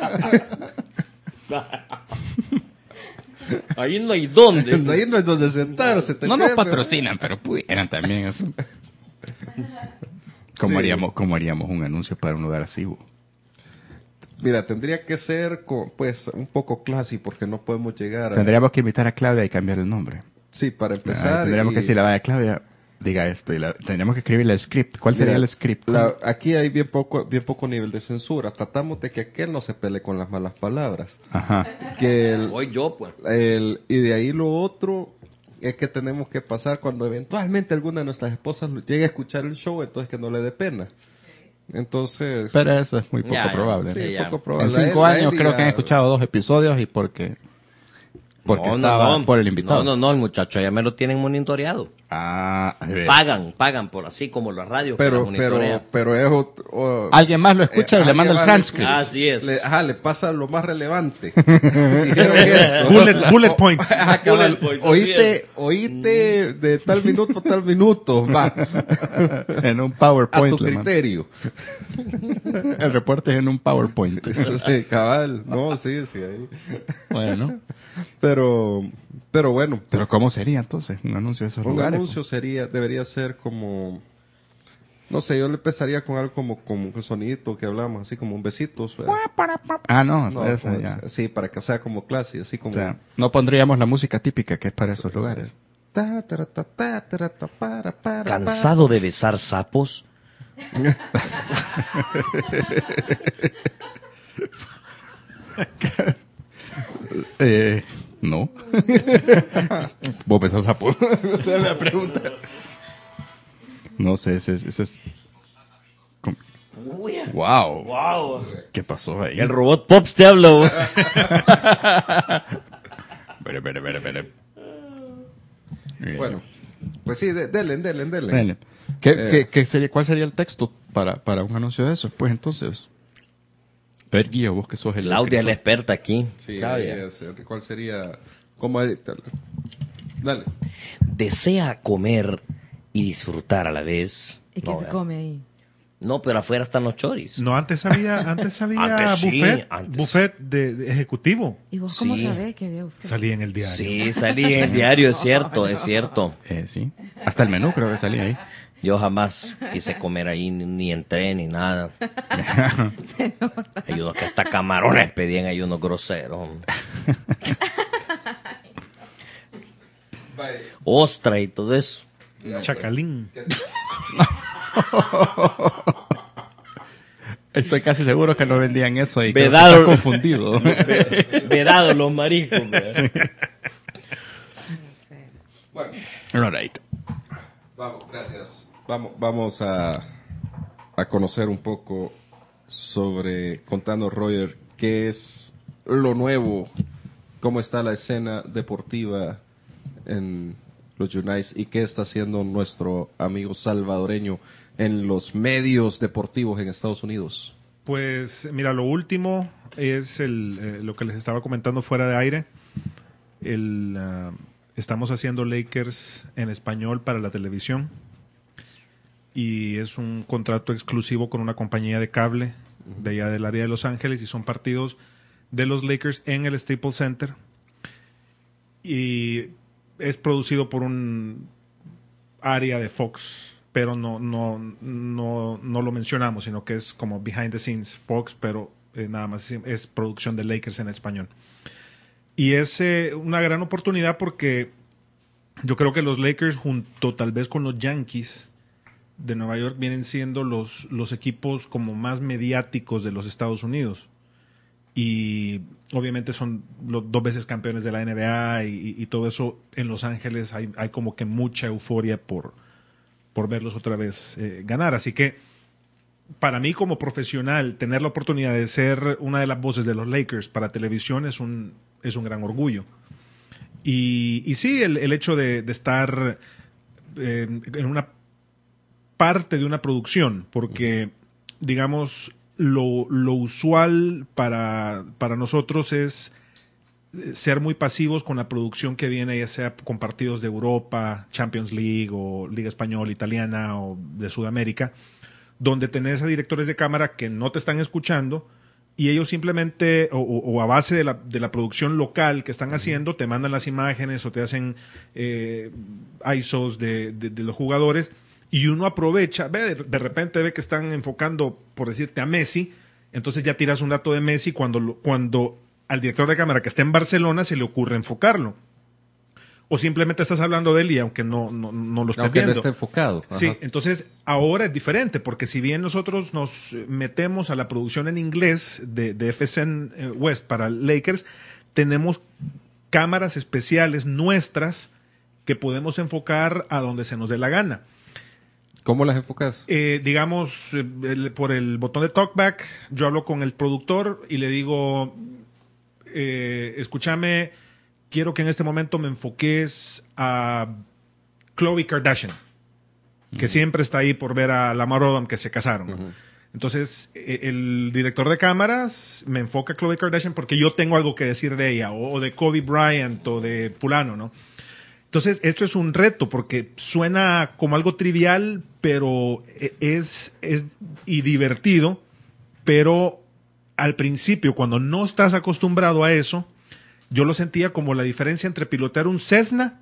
Ahí no hay dónde. Ahí no es donde sentarse. te No nos quedas, patrocinan, pero pudieran también eso. ¿Cómo, Sí. haríamos, ¿Cómo haríamos un anuncio para un lugar así, bo? Mira, tendría que ser, co- pues, un poco classy porque no podemos llegar a... Tendríamos que invitar a Claudia y cambiar el nombre. Sí, para Ah, empezar. tendríamos y- que decirle, vaya, Claudia, diga esto. Y la- tendríamos que escribirle el script. ¿Cuál sería Mira, el script? la- aquí hay bien poco, bien poco nivel de censura. Tratamos de que aquel no se pelee con las malas palabras. Ajá. Que el, Voy yo, pues. el- y de ahí lo otro es que tenemos que pasar cuando eventualmente alguna de nuestras esposas llegue a escuchar el show, entonces que no le dé pena. Entonces, Pero eso es muy poco Ya, ya, probable. sí, ya. poco En probable. cinco A él- a años él creo ya- que han escuchado dos episodios y porque porque No, no, estaba no. por el invitado. No, no, no, el muchacho ya me lo tienen monitoreado. Ah, de veras. Pagan, pagan por así como las radios que pero, las pero, monitorean. pero es otro, o- Alguien más lo escucha Eh, y le manda el alguien más transcript. le- Así es. Le, ajá, le pasa lo más relevante. Y es esto. Bullet, bullet points. Ajá, cabal. Bullet points, Oíste, así oíste de tal minuto a tal minuto. Va. En un A PowerPoint. tu le manda. criterio. El reporte es en un PowerPoint. Sí, cabal. No, sí, sí. Ahí. Bueno. Pero, pero bueno. Pero ¿cómo sería entonces un anuncio de esos Un lugares? anuncio sería, debería ser como, no sé, yo le empezaría con algo como, como un sonidito que hablamos, así como un besitos. ¿verdad? Ah, no, No, esa como- ya. sí, para que sea como clase, así como... O sea, no pondríamos la música típica que es para esos lugares. Ta, tara, ta, ta, tara, ta, para, para, ¿Cansado de besar sapos? Eh, no. ¿Vos pensás a po- Esa es la pregunta. No sé, ese es... Ese es... com- Wow. Wow. ¿Qué pasó ahí? El robot Pops te habló. Vere, vere, vere, vere. para. Bueno, pues sí, de, denle, denle, denle. Dale. ¿Qué, Eh. qué- qué sería, ¿Cuál sería el texto para, para un anuncio de eso? Pues entonces... A ver, Guillo, vos que sos el... Claudia es la escritor. experta aquí. Sí, Claudia. ahí es, eh, ¿cuál sería? ¿Cómo hay- Dale. Desea comer y disfrutar a la vez. ¿Y qué No, se eh. come ahí? No, pero afuera están los choris. No, antes había, antes había Antes sí, buffet, antes. buffet de, de ejecutivo. ¿Y vos cómo Sí. sabés que había buffet? Salía en el diario. Sí, salí en el diario, es cierto, es cierto. Eh, sí. Hasta el menú creo que salía ahí. Yo jamás quise comer ahí, ni, ni entré, ni nada. Hay unos que hasta camarones pedían, hay unos groseros. Ostra y todo eso. Chacalín. Estoy casi seguro que no vendían eso y Vedado. creo que está confundido. Vedados los mariscos. ¿verdad? Bueno, All right. vamos, gracias. Vamos, vamos a, a conocer un poco sobre, contanos Roger, qué es lo nuevo, cómo está la escena deportiva en los Unites y qué está haciendo nuestro amigo salvadoreño en los medios deportivos en Estados Unidos. Pues mira, lo último es el, eh, lo que les estaba comentando fuera de aire. El, uh, estamos haciendo Lakers en español para la televisión y es un contrato exclusivo con una compañía de cable de allá del área de Los Ángeles y son partidos de los Lakers en el Staples Center y es producido por un área de Fox, pero no, no, no, no lo mencionamos, sino que es como behind the scenes Fox, pero eh, nada más es, es producción de Lakers en español. Y es eh, una gran oportunidad porque yo creo que los Lakers, junto tal vez con los Yankees de Nueva York, vienen siendo los, los equipos como más mediáticos de los Estados Unidos. Y obviamente son los dos veces campeones de la N B A y, y todo eso. En Los Ángeles hay, hay como que mucha euforia por, por verlos otra vez eh, ganar. Así que para mí como profesional, tener la oportunidad de ser una de las voces de los Lakers para televisión es un, es un gran orgullo. Y, y sí, el, el hecho de, de estar eh, en una parte de una producción, porque, digamos, lo, lo usual para, para nosotros es ser muy pasivos con la producción que viene, ya sea con partidos de Europa, Champions League o Liga Española, Italiana o de Sudamérica, donde tenés a directores de cámara que no te están escuchando y ellos simplemente, o, o a base de la, de la producción local que están haciendo, te mandan las imágenes o te hacen eh, I S Os de, de, de los jugadores y uno aprovecha, ve, de, de repente ve que están enfocando, por decirte, a Messi, entonces ya tiras un dato de Messi cuando, cuando al director de cámara que está en Barcelona se le ocurre enfocarlo. O simplemente estás hablando de él y aunque no, no, no lo esté Aunque viendo. no esté enfocado. Ajá. Sí, entonces ahora es diferente, porque si bien nosotros nos metemos a la producción en inglés de, de F S N West para Lakers, tenemos cámaras especiales nuestras que podemos enfocar a donde se nos dé la gana. ¿Cómo las enfocas? Eh, digamos, eh, el, por el botón de talkback, yo hablo con el productor y le digo, eh, escúchame, quiero que en este momento me enfoques a Khloe Kardashian, que uh-huh. siempre está ahí por ver a Lamar Odom que se casaron. ¿no? Uh-huh. Entonces, eh, el director de cámaras me enfoca a Khloe Kardashian porque yo tengo algo que decir de ella, o, o de Kobe Bryant, o de fulano, ¿no? Entonces, esto es un reto porque suena como algo trivial, pero es, es y divertido, pero al principio, cuando no estás acostumbrado a eso, yo lo sentía como la diferencia entre pilotear un Cessna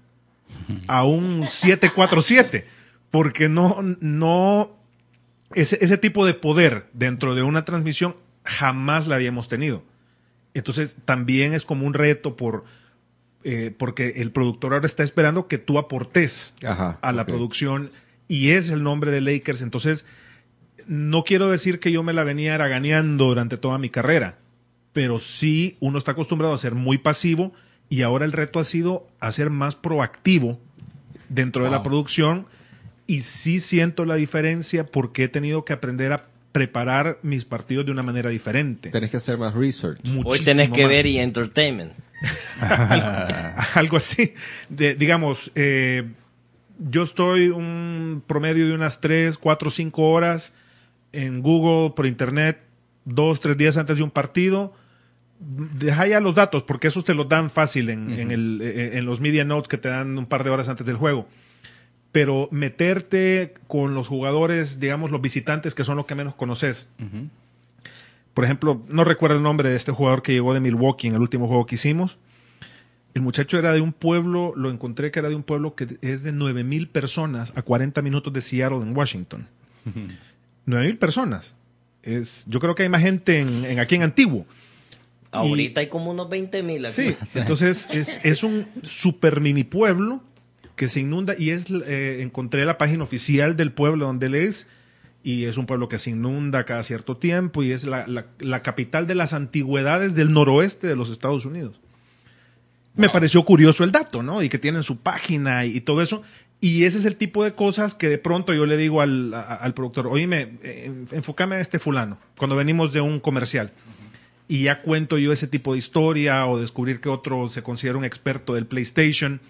a un siete cuatro siete, porque no, no, ese, ese tipo de poder dentro de una transmisión jamás la habíamos tenido. Entonces, también es como un reto por... Eh, porque el productor ahora está esperando que tú aportes Ajá, a la okay. producción y es el nombre de Lakers. Entonces, no quiero decir que yo me la venía haraganeando durante toda mi carrera, pero sí uno está acostumbrado a ser muy pasivo y ahora el reto ha sido a ser más proactivo dentro wow. de la producción y sí siento la diferencia porque he tenido que aprender a preparar mis partidos de una manera diferente. Tienes que hacer más research. Muchísimo Hoy tenés que más. ver y entertainment. algo, algo así. De, digamos, eh, yo estoy un promedio de unas tres, cuatro, cinco horas en Google, por internet, dos, tres días antes de un partido. Deja ya los datos, porque esos te los dan fácil en, uh-huh. en, el, en los media notes que te dan un par de horas antes del juego. Pero meterte con los jugadores, digamos, los visitantes, que son los que menos conoces. Uh-huh. Por ejemplo, no recuerdo el nombre de este jugador que llegó de Milwaukee en el último juego que hicimos. El muchacho era de un pueblo, lo encontré que era de un pueblo que es de nueve mil personas a cuarenta minutos de Seattle en Washington. nueve mil personas. Es, yo creo que hay más gente en, en aquí en Antiguo. Ahorita y, hay como unos veinte mil aquí. Sí, entonces es, es un super mini pueblo que se inunda y es eh, encontré la página oficial del pueblo donde él es y es un pueblo que se inunda cada cierto tiempo y es la, la, la capital de las antigüedades del noroeste de los Estados Unidos. Wow. Me pareció curioso el dato, ¿no? Y que tienen su página y, y todo eso. Y ese es el tipo de cosas que de pronto yo le digo al, a, al productor, oíme, eh, enfócame a este fulano, cuando venimos de un comercial. Uh-huh. Y ya cuento yo ese tipo de historia o descubrir que otro se considera un experto del PlayStation.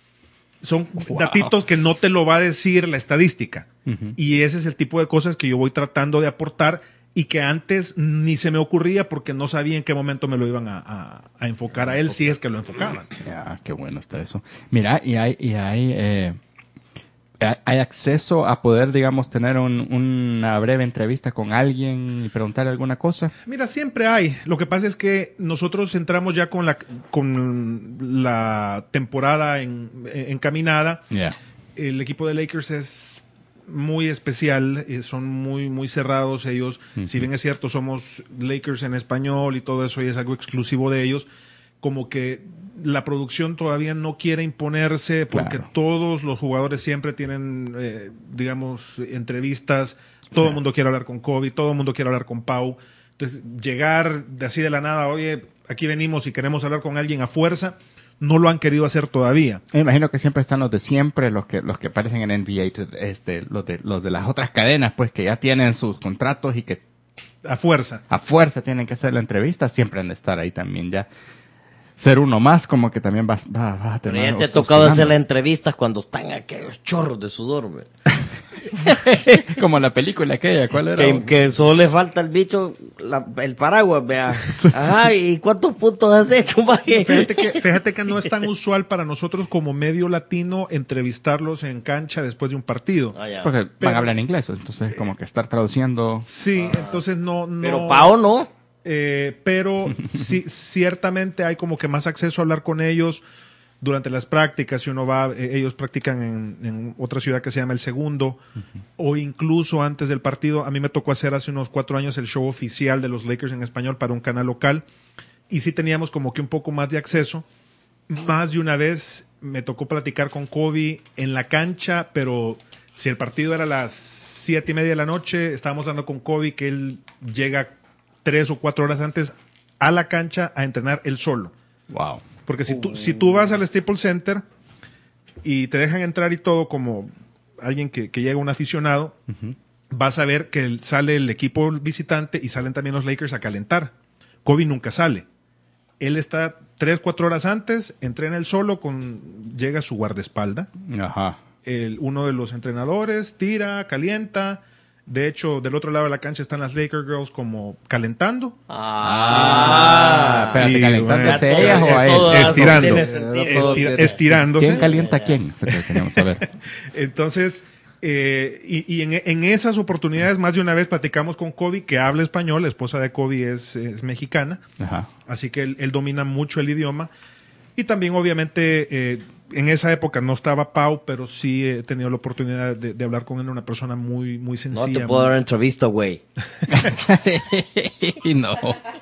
Son wow. datitos que no te lo va a decir la estadística. Uh-huh. Y ese es el tipo de cosas que yo voy tratando de aportar y que antes ni se me ocurría porque no sabía en qué momento me lo iban a, a, a enfocar a él, si es que lo enfocaban. Ya, qué bueno está eso. Mira, y hay, y hay, eh, hay- hay acceso a poder, digamos, tener un- una breve entrevista con alguien y preguntarle alguna cosa. Mira, siempre hay. Lo que pasa es que nosotros entramos ya con la, con la temporada en- encaminada. Ya. El equipo de Lakers es muy especial, eh, son muy muy cerrados ellos. Ujú. Si bien es cierto, somos Lakers en español y todo eso y es algo exclusivo de ellos, como que la producción todavía no quiere imponerse porque Claro. todos los jugadores siempre tienen, eh, digamos, entrevistas. Todo el Sí. mundo quiere hablar con Kobe, todo el mundo quiere hablar con Pau. Entonces, llegar de así de la nada, oye, aquí venimos y queremos hablar con alguien a fuerza, no lo han querido hacer todavía. Me imagino que siempre están los de siempre, los que los que aparecen en N B A, to- este, los de los de las otras cadenas, pues que ya tienen sus contratos y que A fuerza. a fuerza tienen que hacer la entrevista, siempre han de estar ahí también ya. Ser uno más, como que también vas, vas, vas a Pero tener. ya te ha os- tocado hacer oscilando. las entrevistas cuando están aquellos chorros de sudor, güey. Como la película aquella, ¿cuál era? Que, que solo le falta al bicho la- el paraguas, vea. Ajá, ¿y cuántos puntos has hecho, maje? Fíjate que, fíjate que no es tan usual para nosotros como medio latino entrevistarlos en cancha después de un partido. Ah, ya. Porque van Pero- a hablar en inglés, entonces como que estar traduciendo. Sí, entonces no, no. Pero Pao no. Eh, pero sí, ciertamente hay como que más acceso a hablar con ellos durante las prácticas. Si uno va, eh, ellos practican en, en otra ciudad que se llama El Segundo, o incluso antes del partido. A mí me tocó hacer hace unos cuatro años el show oficial de los Lakers en español para un canal local, y sí teníamos como que un poco más de acceso. Más de una vez me tocó platicar con Kobe en la cancha, pero si el partido era a las siete y media de la noche, estábamos dando con Kobe que él llega tres o cuatro horas antes a la cancha a entrenar él solo. Wow. Porque si tú, si tú vas al Staples Center y te dejan entrar y todo como alguien que, que llega un aficionado, vas a ver que el- sale el equipo visitante y salen también los Lakers a calentar. Kobe nunca sale. Él está tres, cuatro horas antes, entrena él solo, con, llega su guardaespaldas. Ajá. El, uno de los entrenadores tira, calienta. De hecho, del otro lado de la cancha están las Laker Girls como calentando. Ah, espérate, Y, ¿calentándose bueno, a ellas o a todo él? eso Estirando. tiene sentido. Estira- estirándose. ¿Quién calienta a quién? Porque queremos saber. Entonces, eh, y, y en, en esas oportunidades, más de una vez platicamos con Kobe, que habla español. La esposa de Kobe es, es mexicana, Ajá. así que él, él domina mucho el idioma. Y también, obviamente, eh, en esa época no estaba Pau, pero sí he tenido la oportunidad de, de hablar con él, una persona muy, muy No sencilla. te puedo muy- dar entrevista, güey. Y no.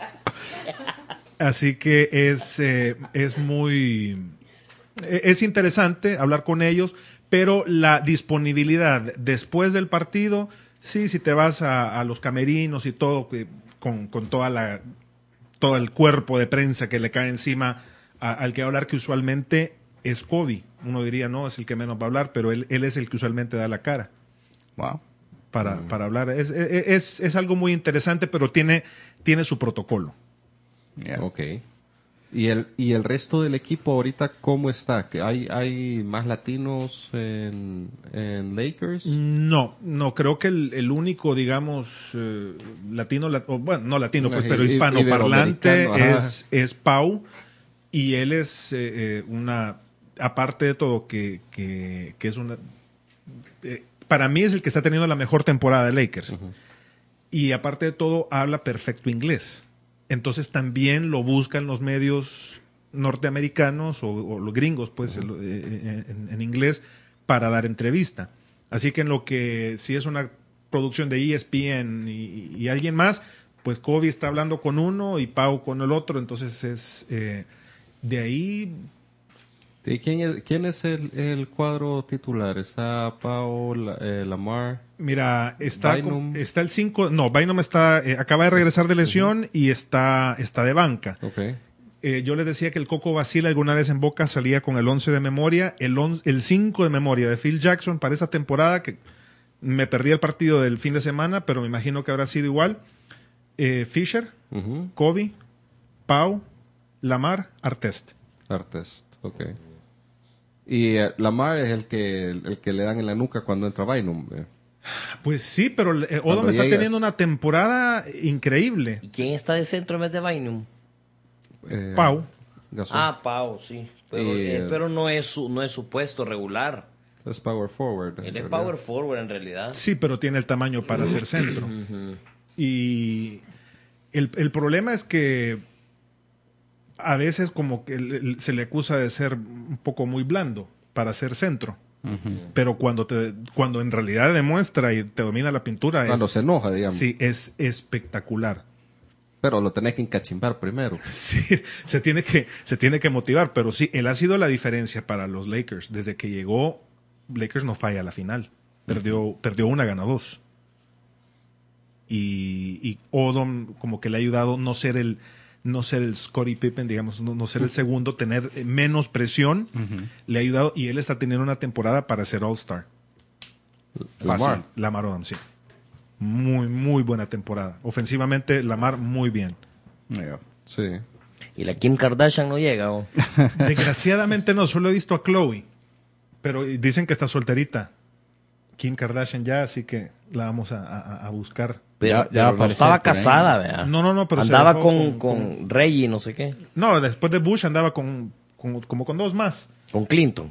Así que es, eh, es muy... eh, Es interesante hablar con ellos, pero la disponibilidad después del partido, sí, si te vas a, a los camerinos y todo, que- con, con toda la, todo el cuerpo de prensa que le cae encima a- al que va a hablar, que usualmente es Kobe. Uno diría, no, es el que menos va a hablar, pero él, él es el que usualmente da la cara Wow. para, para hablar. Es, es, es- es algo muy interesante, pero tiene, tiene su protocolo. Yeah. Ok. ¿Y el, ¿Y el resto del equipo ahorita cómo está? ¿Que ¿Hay, hay más latinos en, en Lakers? No, no, creo que el, el único, digamos, eh, latino, la- o, bueno, no latino, pues, I- pero i- hispanoparlante iberoamericano, ajá. es, es Pau, y él es eh, eh, una, aparte de todo, que, que, que es una, eh, para mí es el que está teniendo la mejor temporada de Lakers, y aparte de todo, habla perfecto inglés. Entonces también lo buscan los medios norteamericanos o, o los gringos, pues, el- eh, en, en inglés, para dar entrevista. Así que en lo que si es una producción de E S P N y, y alguien más, pues Kobe está hablando con uno y Pau con el otro. Entonces es eh, de ahí. ¿Y quién es, quién es el, el cuadro titular? ¿Está Pau, La- eh, Lamar? Mira, está, Bynum. con- está el cinco. No, Bynum está, eh, acaba de regresar de lesión y está, está de banca. Ok. Eh, yo les decía que el Coco Basile alguna vez en Boca salía con el once de memoria, el, on- el cinco de memoria de Phil Jackson para esa temporada, que me perdí el partido del fin de semana, pero me imagino que habrá sido igual. Eh, Fisher, Ujú. Kobe, Pau, Lamar, Artest. Artest, ok. Y eh, Lamar es el que, el que le dan en la nuca cuando entra Bynum. eh. Pues sí, pero eh, Odom Cuando está llegas. teniendo una temporada increíble. ¿Y quién está de centro en vez de Bynum? Eh, Pau. Gasol. Ah, Pau, sí. Pero, Y, eh, eh, pero no, es su, no es su puesto regular. Es power forward. en Él es realidad. power forward en realidad. Sí, pero tiene el tamaño para ser centro. Y el, el problema es que a veces como que el- el- se le acusa de ser un poco muy blando para ser centro. Pero cuando te cuando en realidad demuestra y te domina la pintura Cuando es, se enoja, digamos. Sí, es espectacular. Pero lo tenés que encachimbar primero. Sí, se tiene que se tiene que motivar, pero sí, él ha sido la diferencia para los Lakers desde que llegó. Lakers no falla a la final. Perdió perdió una, ganó dos. Y, y Odom como que le ha ayudado no ser el no ser el Scottie Pippen, digamos, no, no ser el segundo, tener eh, menos presión, le ha ayudado y él está teniendo una temporada para ser All-Star. Fácil. Lamar. Lamar Odom, sí. Muy, muy buena temporada. Ofensivamente, Lamar muy bien. Yeah. Sí. Y la Kim Kardashian no llega. ¿O? Desgraciadamente no, solo he visto a Chloe. Pero dicen que está solterita. Kim Kardashian ya, así que la vamos a, a- a buscar. Pero, Ya- ya pero va a no aparecer estaba por ahí. casada, ¿verdad? No, no, no, pero se andaba dejó con, con- con Reggie, no sé qué. No, después de Bush andaba con, con- como con dos más. Con Clinton.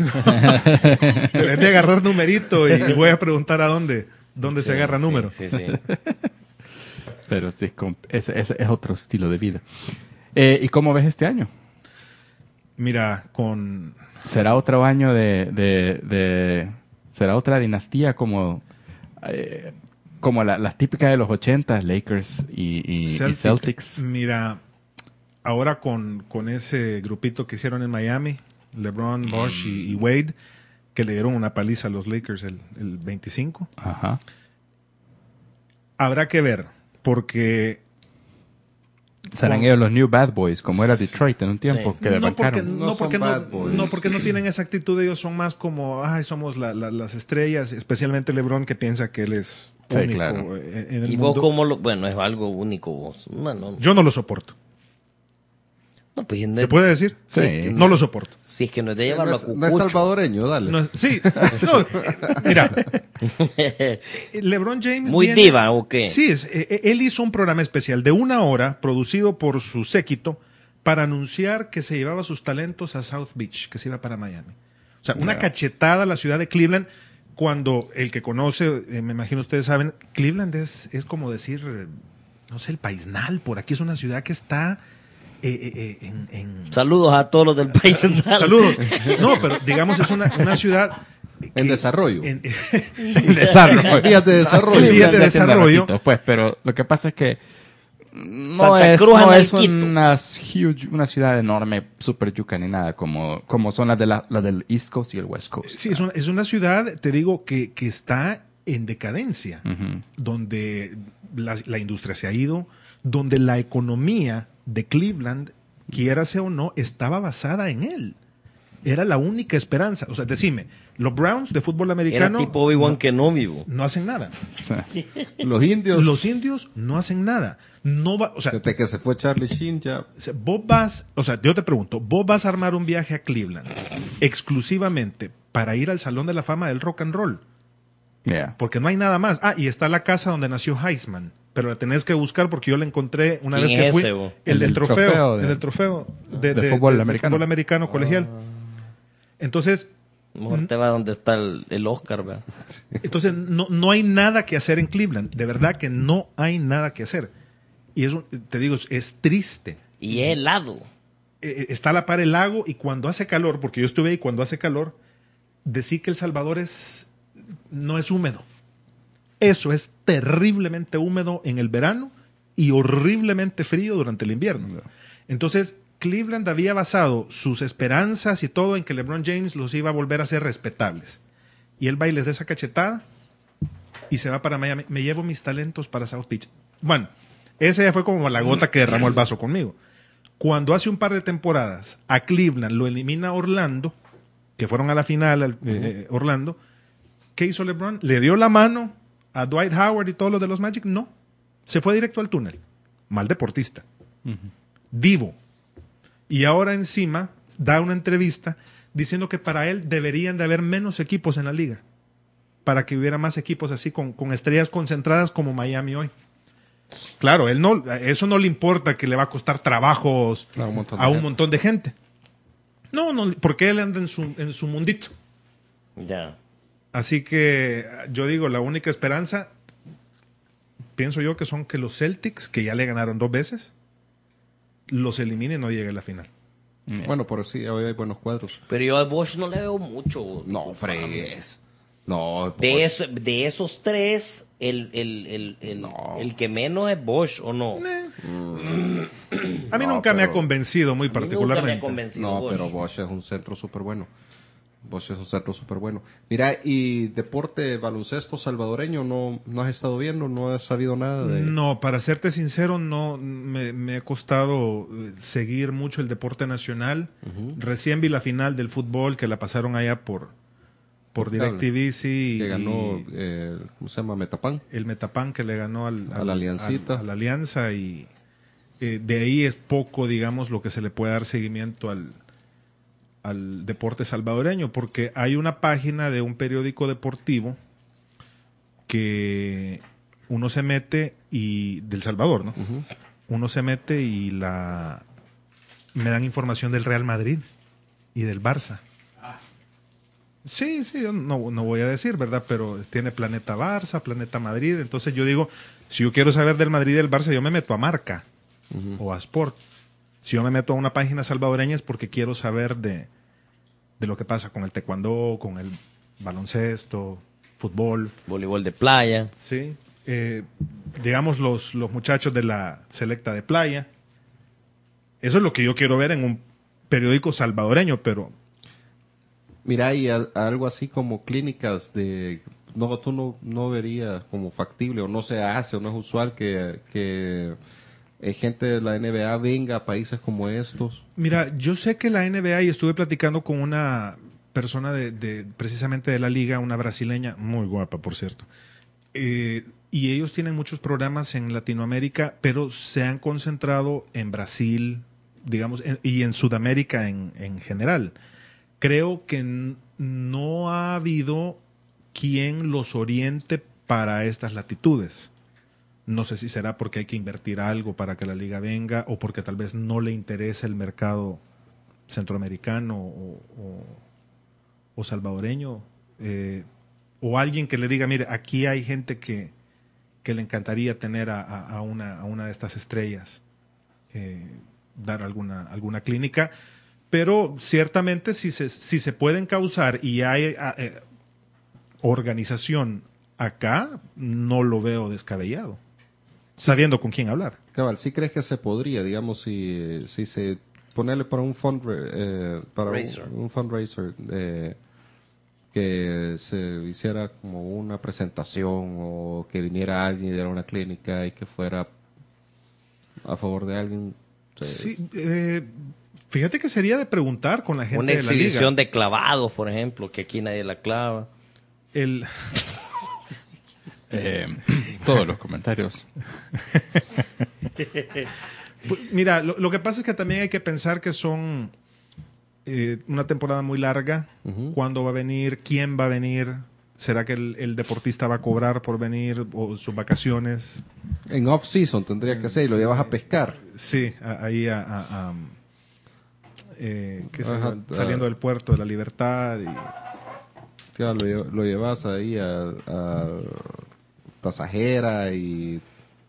Pero es de agarrar numerito y, y voy a preguntar a dónde, dónde se Sí, agarra sí, número. Sí, sí. Pero sí, com- ese, ese es otro estilo de vida. Eh, ¿Y cómo ves este año? Mira, con... ¿Será otro año de... de, de- ¿Será otra dinastía como... eh, como la- las típicas de los ochenta, Lakers y, y- y Celtics, Celtics? Mira, ahora con, con ese grupito que hicieron en Miami, LeBron, Bosh y, y Wade, que le dieron una paliza a los Lakers el, el veinticinco, Ajá. habrá que ver, porque... ¿Serán con- ellos los New Bad Boys, como era Detroit en un tiempo, Sí. que le no porque, arrancaron? no, No porque son no, bad boys. no porque no tienen esa actitud, ellos son más como, ay, somos la- la- las estrellas, especialmente LeBron que piensa que él es Sí, único claro. en, en el Y vos mundo. como lo... Bueno, es algo único vos. No, no, Yo no lo soporto. no, pues, ¿Se puede decir? Sí. No lo soporto. Si es que no es de No llevarlo es, a no es cucucho. salvadoreño, dale. No es- sí, no, mira, LeBron James. Muy viene- diva, ¿o qué? Sí, es, eh, eh, él hizo un programa especial de una hora producido por su séquito para anunciar que se llevaba sus talentos a South Beach, que se iba para Miami. O sea, una Ya. cachetada a la ciudad de Cleveland. Cuando el que conoce, eh, me imagino ustedes saben, Cleveland es, es como decir, eh, no sé, el Paisnal. Por aquí es una ciudad que está eh, eh, eh, en- en, Saludos a todos los del país central. Saludos. No, pero digamos es una, una ciudad que- En desarrollo. En, Desarrollo. Vías de desarrollo. Cleveland. Vías de Ya tiene desarrollo. ratito, pues, pero lo que pasa es que no Santa es, Cruz, no es Analquito. una, huge, una ciudad enorme, super yuca ni nada, como, como son las, de la, las del East Coast y el West Coast. sí, es una, es una ciudad, te digo, que, que está en decadencia, Ujú. donde la, la industria se ha ido, donde la economía de Cleveland, quiérase o no, estaba basada en él. Era la única esperanza. O sea, decime, los Browns de fútbol Era americano tipo Obi-Wan no, Kenobi. bo. no hacen nada. Los indios. Los indios no hacen nada. No va, o sea, Desde que se fue Charlie Sheen ya. O sea, vos vas, o sea, yo te pregunto, vos vas a armar un viaje a Cleveland exclusivamente para ir al Salón de la Fama del Rock and Roll, Yeah. porque no hay nada más. Ah, y está la casa donde nació Heisman, pero la tenés que buscar porque yo la encontré una vez ¿Quién que es fui. ese, vos? El, El del del trofeo, trofeo de- el del trofeo de, de de- fútbol de- de americano. fútbol americano colegial. Entonces, Mejor te va donde está el, el Oscar, ¿verdad? entonces no, no hay nada que hacer en Cleveland. De verdad que no hay nada que hacer. Y eso, te digo, es, es triste. Y es helado. Eh, está a la par el lago y cuando hace calor, porque yo estuve ahí, cuando hace calor, decir que El Salvador es, no es húmedo. Eso es terriblemente húmedo en el verano y horriblemente frío durante el invierno. Entonces, Cleveland había basado sus esperanzas y todo en que LeBron James los iba a volver a ser respetables. Y él va y les da esa cachetada y se va para Miami. Me llevo mis talentos para South Beach. Bueno, esa ya fue como la gota que derramó el vaso conmigo. Cuando hace un par de temporadas a Cleveland lo elimina Orlando, que fueron a la final al- eh, Orlando, ¿qué hizo LeBron? ¿Le dio la mano a Dwight Howard y todos los de los Magic? No. Se fue directo al túnel. Mal deportista. Divo. Y ahora encima da una entrevista diciendo que para él deberían de haber menos equipos en la liga. para que hubiera más equipos así con, con estrellas concentradas como Miami hoy. Claro, él no, eso no le importa que le va a costar trabajos A un montón de a un gente. montón de gente. No, no, porque él anda en su, en su mundito. Ya. Así que yo digo, la única esperanza, pienso yo que son que los Celtics, que ya le ganaron dos veces, los eliminen y no lleguen a la final. Bueno, por sí, hoy hay buenos cuadros. Pero yo a Bosch no le veo mucho. No, fregues. No, De, Bosch. eso- de esos tres, el, el, el, el, No. el que menos es Bosch, ¿o no? A mí No, nunca me ha pero- convencido muy A mí nunca me ha particularmente. convencido No, Bosch. pero Bosch es un centro súper bueno. Bosch es un centro súper bueno. Mira, y deporte baloncesto salvadoreño, ¿no, no has estado viendo? ¿No has sabido nada de...? No, para serte sincero, no me, me ha costado eh, seguir mucho el deporte nacional. Recién vi la final del fútbol que la pasaron allá por, por Por cable. DirecTV, sí, Que y ganó, eh, ¿cómo se llama? Metapan. el Metapan que le ganó al, A la Aliancita. al- a la Alianza y eh, de ahí es poco, digamos, lo que se le puede dar seguimiento al, al deporte salvadoreño, porque hay una página de un periódico deportivo que uno se mete y del Salvador, ¿no? Uno se mete y la me dan información del Real Madrid y del Barça. Sí, sí, yo no, no voy a decir, ¿verdad? Pero tiene Planeta Barça, Planeta Madrid. Entonces yo digo, si yo quiero saber del Madrid y del Barça, yo me meto a Marca o a Sport. Si yo me meto a una página salvadoreña es porque quiero saber de, de lo que pasa con el taekwondo, con el baloncesto, fútbol. Voleibol de playa. Sí. Eh, digamos, los, los muchachos de la selecta de playa. Eso es lo que yo quiero ver en un periódico salvadoreño, pero Mira, y a- algo así como clínicas de... No, tú no, no verías como factible o no se hace o no es usual que, que eh, gente de la N B A venga a países como estos. mira, yo sé que la N B A, y estuve platicando con una persona de, de precisamente de la liga, una brasileña, muy guapa, por cierto. Eh, y ellos tienen muchos programas en Latinoamérica, pero se han concentrado en Brasil, digamos, en- y en Sudamérica en, en general. Creo que n- no ha habido quien los oriente para estas latitudes. No sé si será porque hay que invertir algo para que la liga venga o porque tal vez no le interesa el mercado centroamericano o, o- o salvadoreño. eh, o alguien que le diga, mire, aquí hay gente que, que le encantaría tener a, a- a una, a una de estas estrellas, eh, dar alguna, alguna clínica. Pero ciertamente si se, si se pueden causar y hay a- eh, organización acá, no lo veo descabellado. Sabiendo con quién hablar. Cabal, ¿sí crees que se podría, digamos, si, si se ponerle para un fund, eh, para un, Raiser. un fundraiser eh, que se hiciera como una presentación o que viniera alguien y diera una clínica y que fuera a favor de alguien? pues, Sí, eh, fíjate que sería de preguntar con la gente Una de la exhibición liga. de clavados, por ejemplo, que aquí nadie la clava. El, Eh, todos los comentarios. pues, mira, lo, lo que pasa es que también hay que pensar que son eh, una temporada muy larga. Ujú. ¿Cuándo va a venir? ¿Quién va a venir? ¿Será que el, el deportista va a cobrar por venir o sus vacaciones? En off-season tendría que ser y lo llevas a pescar. Sí, a- ahí a, a- a, eh, qué sé yo, Ajá, saliendo ah. del puerto de la Libertad. Y, Ya, lo, lle- lo llevas ahí a, a Tasajera y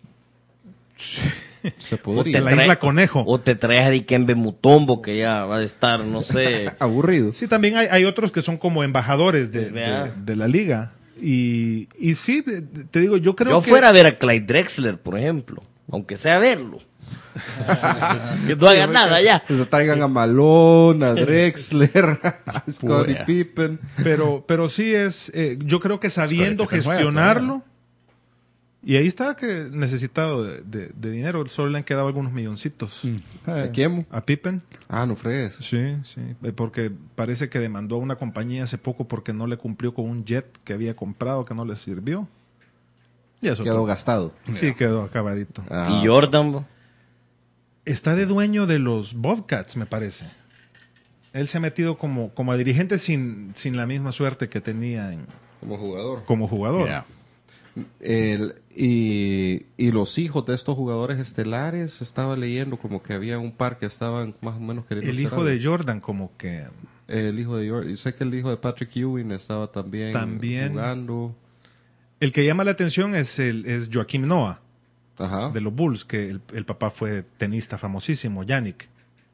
se o podría. en la isla Conejo. O te traes a Dikembe Mutombo, que ya va a estar, no sé. Aburrido. Sí, también hay, hay otros que son como embajadores de, Vea. de- de la liga. Y, y sí, de- de- te digo, yo creo Yo que... fuera a ver a Clyde Drexler, por ejemplo, aunque sea a verlo. Que no haga nada ya. Que se traigan a Malone, a Drexler, a Scottie Pura. Pippen. Pero, pero sí es, eh, yo creo que sabiendo Scottie Pippen juega gestionarlo, y ahí está que necesitado de, de- de dinero, solo le han quedado algunos milloncitos. ¿A quién? A Pippen, Ah, no fregues. sí, sí, eh, porque parece que demandó a una compañía hace poco porque no le cumplió con un jet que había comprado que no le sirvió. Y eso Quedó todo. gastado. Sí, quedó acabadito. Ah, Y Jordan, bo. Está de dueño de los Bobcats, me parece. Él se ha metido como, como a dirigente sin, sin la misma suerte que tenía en, Como jugador. como jugador. Yeah. El, y, y los hijos de estos jugadores estelares, estaba leyendo como que había un par que estaban más o menos queriendo El hacer hijo algo. de Jordan como que El hijo de Jordan. Y sé que el hijo de Patrick Ewing estaba también, También. jugando. el que llama la atención es el es Joakim Noah Ajá. de los Bulls, que el, el papá fue tenista famosísimo, Yannick.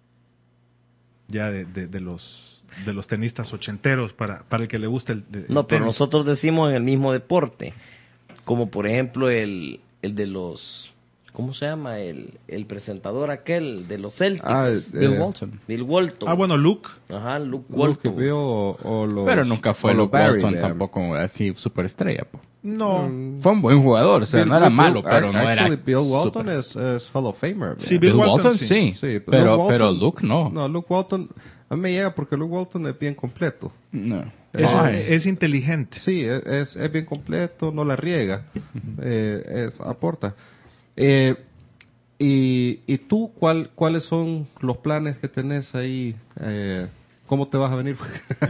Ya de, de, de los de los tenistas ochenteros para, para el que le gusta el, el No, pero tenis. nosotros decimos en el mismo deporte. Como por ejemplo el, el de los... ¿Cómo se llama? El, el presentador aquel de los Celtics. Ah, eh, Bill Walton. Bill Walton. Ah, bueno, Luke. Ajá, Luke Luke Walton. Bill o, o los, Pero nunca fue o los Luke Barry, Walton vean. tampoco así superestrella. Po. No. Fue un buen jugador, o sea, Bill- no era Bill- malo, Bill- pero no era actually, Bill Walton super- es, es Hall of Famer. vean. Sí, Bill, Bill Walton, Walton, sí, sí. Sí, pero, Luke pero Walton- Luke no. No, Luke Walton, a mí me llega porque Luke Walton es bien completo. No. Es, Ay. es inteligente. Sí, es, es, es bien completo, no la riega, eh, es, aporta. Eh, y, ¿Y tú cuál, cuáles son los planes que tenés ahí? Eh, ¿Cómo te vas a venir?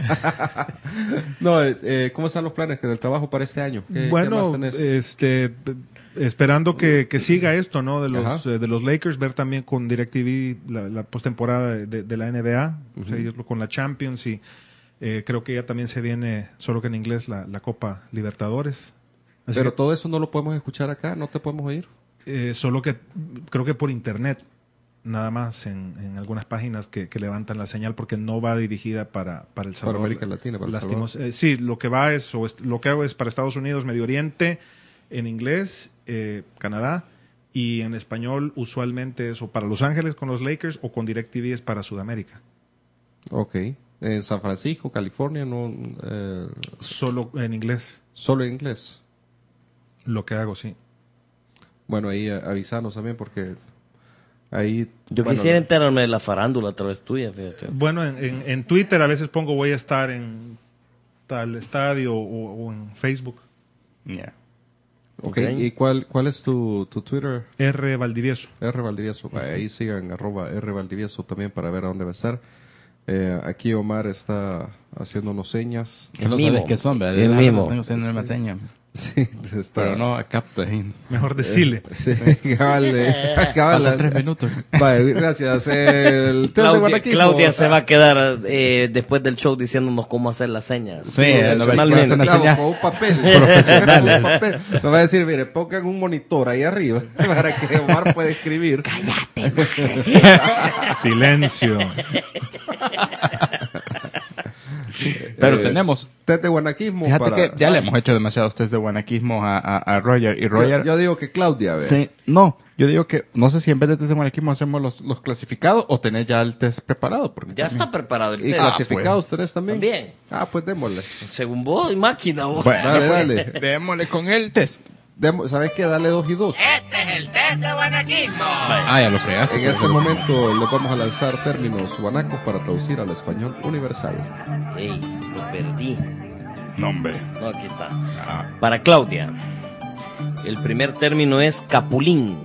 no, eh, eh, ¿cómo están los planes que del trabajo para este año? ¿Qué- qué más Bueno, tenés? este, p- esperando que, que siga esto, ¿no? De los, Ajá. eh, de los Lakers, ver también con DirecTV la, la postemporada de, de- de la N B A, seguirlo con la Champions y eh, creo que ya también se viene, solo que en inglés, la, la Copa Libertadores. Así Pero que, todo eso no lo podemos escuchar acá, no te podemos oír. eh, solo que creo que por internet, nada más en, en algunas páginas que, que levantan la señal porque no va dirigida para, para El Salvador. América Latina, para El Lastimos- eh, sí, lo que va es, o es- lo que hago es para Estados Unidos, Medio Oriente, en inglés, eh, Canadá, y en español usualmente es o para Los Ángeles con los Lakers o con DirecTV es para Sudamérica. Ok. En San Francisco, California, no, eh, Solo en inglés, solo en inglés. lo que hago, sí. Bueno, ahí eh, avisanos también porque ahí... Yo bueno, quisiera enterarme de la farándula a través tuya, fíjate. Bueno, en, en- en Twitter a veces pongo voy a estar en tal estadio o, o en Facebook. Yeah. Ok, Ok. ¿y cuál, cuál es tu, tu Twitter? R. Valdivieso. R Valdivieso. Ahí sigan arroba R Valdivieso también para ver a dónde va a estar. Eh, aquí Omar está haciéndonos señas. Que no mimo. sabes qué son, ¿verdad? Es Ah, mimo. Tengo haciendo una seña. Sí, está... Pero no capta ahí. Mejor decirle. Sí, cabal, eh, cabal, Faltan tres minutos. Vale, gracias. El test de Claudia, Guanaquismo. Claudia se va a quedar eh, después del show diciéndonos cómo hacer las señas. Sí, eh, no Personalmente. va a hacer una Claro, señal. con un papel. Profesionales. Con un papel. Nos va a decir, mire, pongan un monitor ahí arriba para que Omar pueda escribir. Silencio. Pero Eh, tenemos. Test de Guanaquismo. Fíjate para- que ya le hemos hecho demasiados test de guanaquismo a, a, a Roger. Y Roger. Yo, yo digo que Claudia, ve. Sí, no, yo digo que no sé si en vez de test de guanaquismo hacemos los, los clasificados o tenés ya el test preparado. Porque Ya está preparado el ¿Y test. clasificados tenés también? También. Ah, pues démosle. Según vos, máquina vos. Bueno, Dale, pues, dale. démosle con el test. Demo- ¿Sabes qué? Dale dos y dos. Ah, ya lo fregaste. En este momento le vamos a lanzar términos guanacos para traducir al español universal. Ey, lo perdí. Nombre. No, aquí está. Ah. Para Claudia, el primer término es capulín.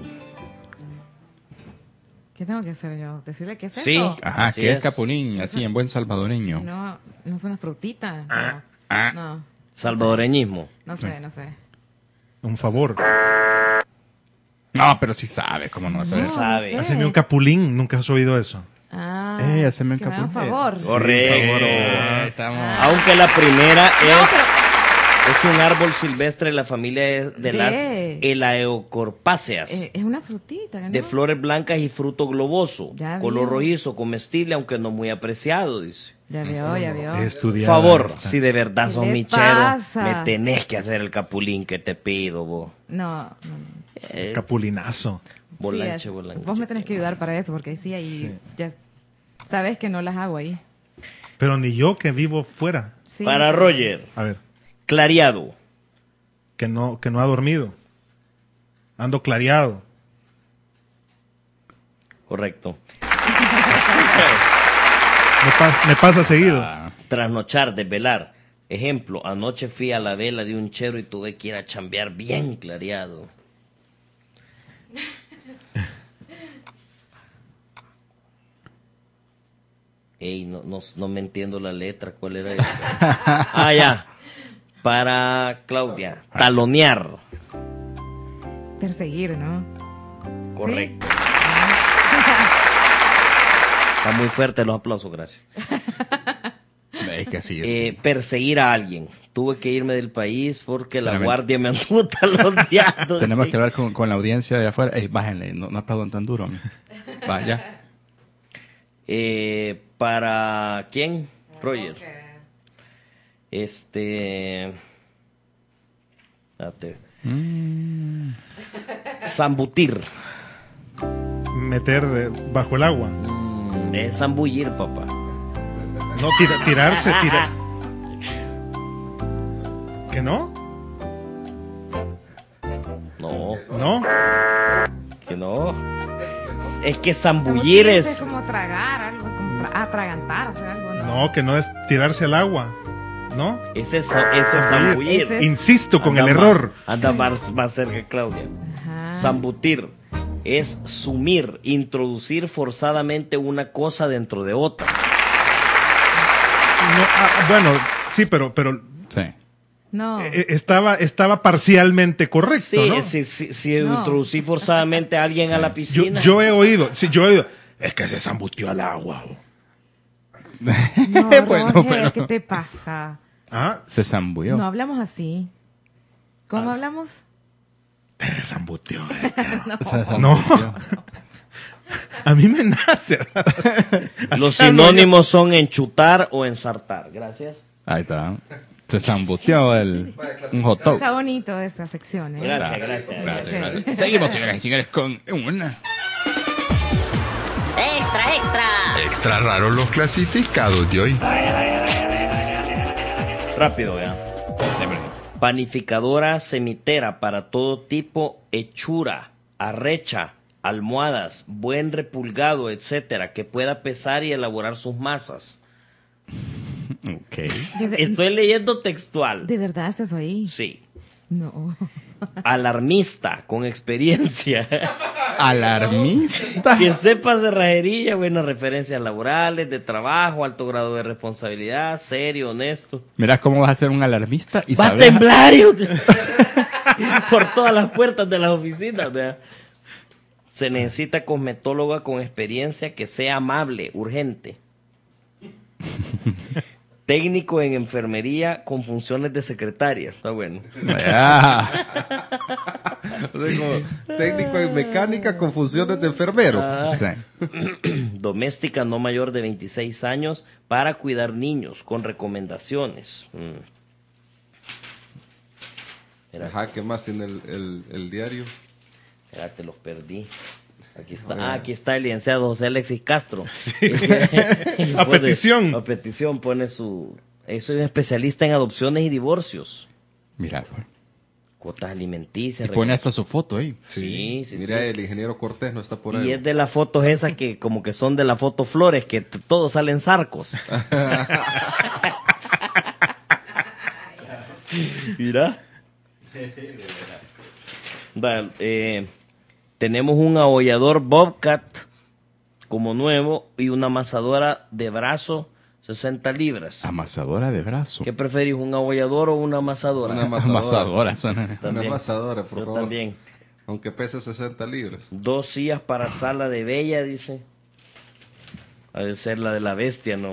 ¿Qué tengo que hacer yo? ¿Decirle qué es Sí. eso? Ajá, Así que es es. capulín, así en buen salvadoreño. No, no es una frutita. Ah. No, no, Salvadoreñismo. no sé, no sé. Un favor. No, pero sí sabe, cómo no Sí sabe. No, sabe. no sé. Haceme un capulín. Nunca has oído eso. Ah, Eh, haceme un que me haga un capulín. favor. Correcto. Eh, estamos. Aunque la primera No, es, pero- es un árbol silvestre de la familia de, de las Ve. elaeocorpáceas. Eh, es una frutita, ¿no? De flores blancas y fruto globoso. Ya Color vio. rojizo, comestible, aunque no muy apreciado, dice. Ya vio, ya vio. He estudiado. Favor, esta. si de verdad ¿Qué sos le michero, pasa? me tenés que hacer el capulín que te pido, vos. No, no, no. Eh, Capulinazo. Bolanche, Sí, es- bolanche. Vos me tenés que ayudar para eso, porque sí, ahí Sí. ya sabes que no las hago ahí. Pero ni yo que vivo fuera. Sí. Para Roger, A ver, clareado. que no, que no ha dormido. Ando clareado. Correcto. Me, pas- me pasa seguido. Ah, Trasnochar, desvelar. Ejemplo, anoche fui a la vela de un chero y tuve que ir a chambear bien clareado. Ey, no, no, no me entiendo la letra, ¿cuál era esa? Ah, ya. Para Claudia, talonear. Perseguir, ¿no? Correcto. Está muy fuerte los aplausos, gracias. Es que así es. Eh, perseguir a alguien. Tuve que irme del país porque la Espérame. guardia me anduvo taloneando. Tenemos sí. que hablar con, con la audiencia de afuera. Ey, bájenle, no, no aplaudan tan duro. Vaya. Eh, ¿Para quién? Roger. Este... Espérate. Mm. Zambutir. Meter eh, bajo el agua. Mm, es zambullir, papá. No, tira- tirarse, tirar. ¿Que no? No, ¿No? que no. Es que zambullir Es es... como tragar algo, es como tra- atragantarse algo, ¿no? No, que no es tirarse al agua. ¿No? Ese es, ese es zambullir. Ese es- Insisto con el Anda error. más- Anda más, más cerca, Claudia. Ajá. Zambutir es sumir, introducir forzadamente una cosa dentro de otra. No, ah, bueno, sí, pero, pero Sí. No. eh, estaba, estaba parcialmente correcto, Sí, ¿no? si, si, si No. introducí forzadamente a alguien a la Yo, piscina. yo he oído, sí, yo he oído. Es que se zambutió al agua. oh. No, Bueno, Roger, pero- ¿qué te pasa? Ah, Se zambulló. No hablamos así. ¿Cómo hablamos? se zambutió. eh. Se zambulló. No. A mí me nace. Los Así hablo sinónimos son enchutar o ensartar. Gracias. Ahí está. Se zambuteó el, un hot dog. Está bonito esa sección, ¿eh? Gracias, gracias. Gracias, gracias. Seguimos, señoras y señores, con una. Extra, extra. Extra raro los clasificados de hoy. Rápido, ya. Panificadora semitera para todo tipo, hechura, arrecha, almohadas, buen repulgado, etcétera, que pueda pesar y elaborar sus masas. Ok. De, ver- Estoy leyendo textual. ¿De verdad estás ahí? Sí. No. Alarmista, con experiencia. Alarmista. Que sepa cerrajería, buenas referencias laborales, de trabajo, alto grado de responsabilidad, serio, honesto. Mira cómo vas a ser un alarmista y Va a sabes. temblar hijo de- por todas las puertas de las oficinas. Vea. Se necesita cosmetóloga con experiencia que sea amable, urgente. Técnico en enfermería con funciones de secretaria. Está bueno. Ah, O sea, como técnico en mecánica con funciones de enfermero. sí. Doméstica no mayor de veintiséis años para cuidar niños con recomendaciones. Mm. Mira, Ajá, ¿qué más tiene el, el- el diario? espérate, los perdí. Aquí está, ah, aquí está el licenciado José Alexis Castro. A petición. A petición pone su... eh, Soy un especialista en adopciones y divorcios. Mira, pues. Cuotas alimenticias. Y pone recom- hasta su foto ahí. Sí, sí, Mira, sí. el ingeniero Cortés no está por ahí. Y es de las fotos esas que como que son de la foto flores, que t- todos salen zarcos. Mira. Va, eh, tenemos un abollador Bobcat como nuevo y una amasadora de brazo, sesenta libras. Amasadora de brazo. ¿Qué preferís, un abollador o una amasadora? Una amasadora. Amasadora suena. Una También. amasadora, por Yo favor. también. Aunque pese sesenta libras. Dos sillas para sala de bella, dice. Ha de ser la de la bestia, ¿no?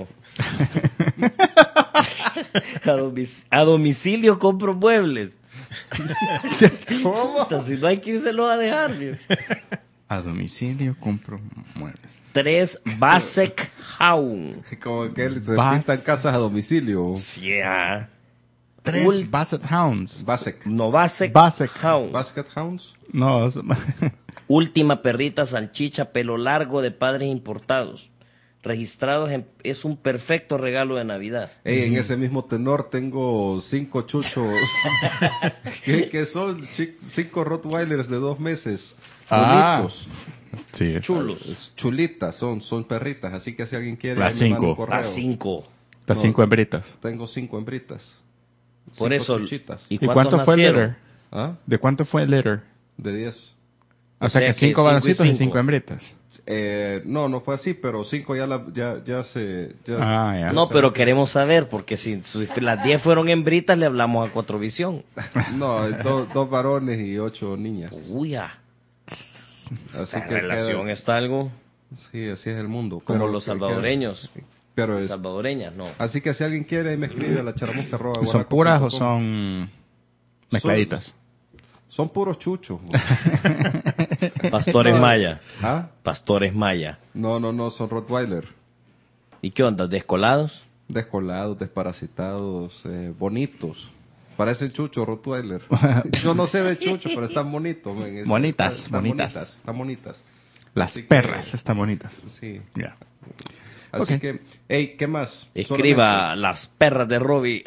a, domic- a domicilio compro muebles. ¿Cómo? Si no hay quien se lo va a dejar. Dios. A domicilio compro muebles. Tres Basek Hound. Como que él se Bas- pintan casas a domicilio. Yeah. Tres Ul- Basset Hounds. Basek. No Basek, Basek. Hound. Basket Hounds. No, es- Última perrita salchicha, pelo largo de padres importados. Registrados en- es un perfecto regalo de Navidad. Ey, en ese mismo tenor tengo cinco chuchos que, que son chi- cinco Rottweilers de dos meses. Ah. Bonitos. sí. Chulos. Es chulitas, son, son perritas. Así que si alguien quiere, Las ahí me manda un cinco. correo. A cinco. Las No. cinco hembritas. Tengo cinco hembritas. Por Cinco eso. chuchitas. ¿Y ¿Y cuántos cuánto fue el nacieron? litter? ¿Ah? ¿De cuánto fue el litter? De diez. O, O sea, sea que que cinco cinco y varoncitos y cinco. cinco hembritas. Eh, no, no fue así, pero cinco ya, la, ya, ya se... Ya, Ah, ya. No, se- pero queremos saber, porque si, si las diez fueron hembritas, le hablamos a Cuatro Visión. No, do- dos varones y ocho niñas. Uy, ah, Así esa que relación queda- está algo Sí, así es el mundo. como pero los que- salvadoreños. que- pero es, Salvadoreñas, no. así que si alguien quiere, me escribe a la charamusca arroba ¿Son guanaco puras o punto com. son mezcladitas? Son puros chuchos. güey. Pastores Maya. ¿Ah? Pastores Maya. No, no, no, son Rottweiler. ¿Y qué onda? ¿Descolados? Descolados, desparasitados, eh, bonitos. Parecen chuchos Rottweiler. Yo no sé de chucho, pero están bonitos. men. Es- Bonitas, están- están bonitas. Están bonitas. Las Así que- perras están bonitas. Sí. Ya. Así Ok. que, hey, ¿qué más? Escriba las perras de Robbie.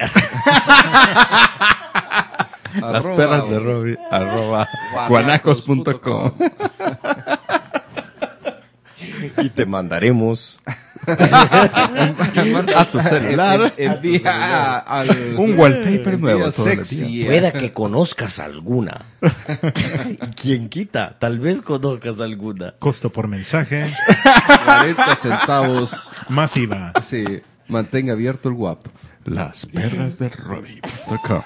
Solamente- Las arroba, perras de Robbie, arroba guanacos punto com. y te mandaremos A tu celular. En- envía al- Un wallpaper envía nuevo todos los sexy. días. Pueda que conozcas alguna. ¿Quién quita? Tal vez conozcas alguna. Costo por mensaje, cuarenta centavos. masiva. Sí, mantenga abierto el guapo. Las perras de Robbie punto com.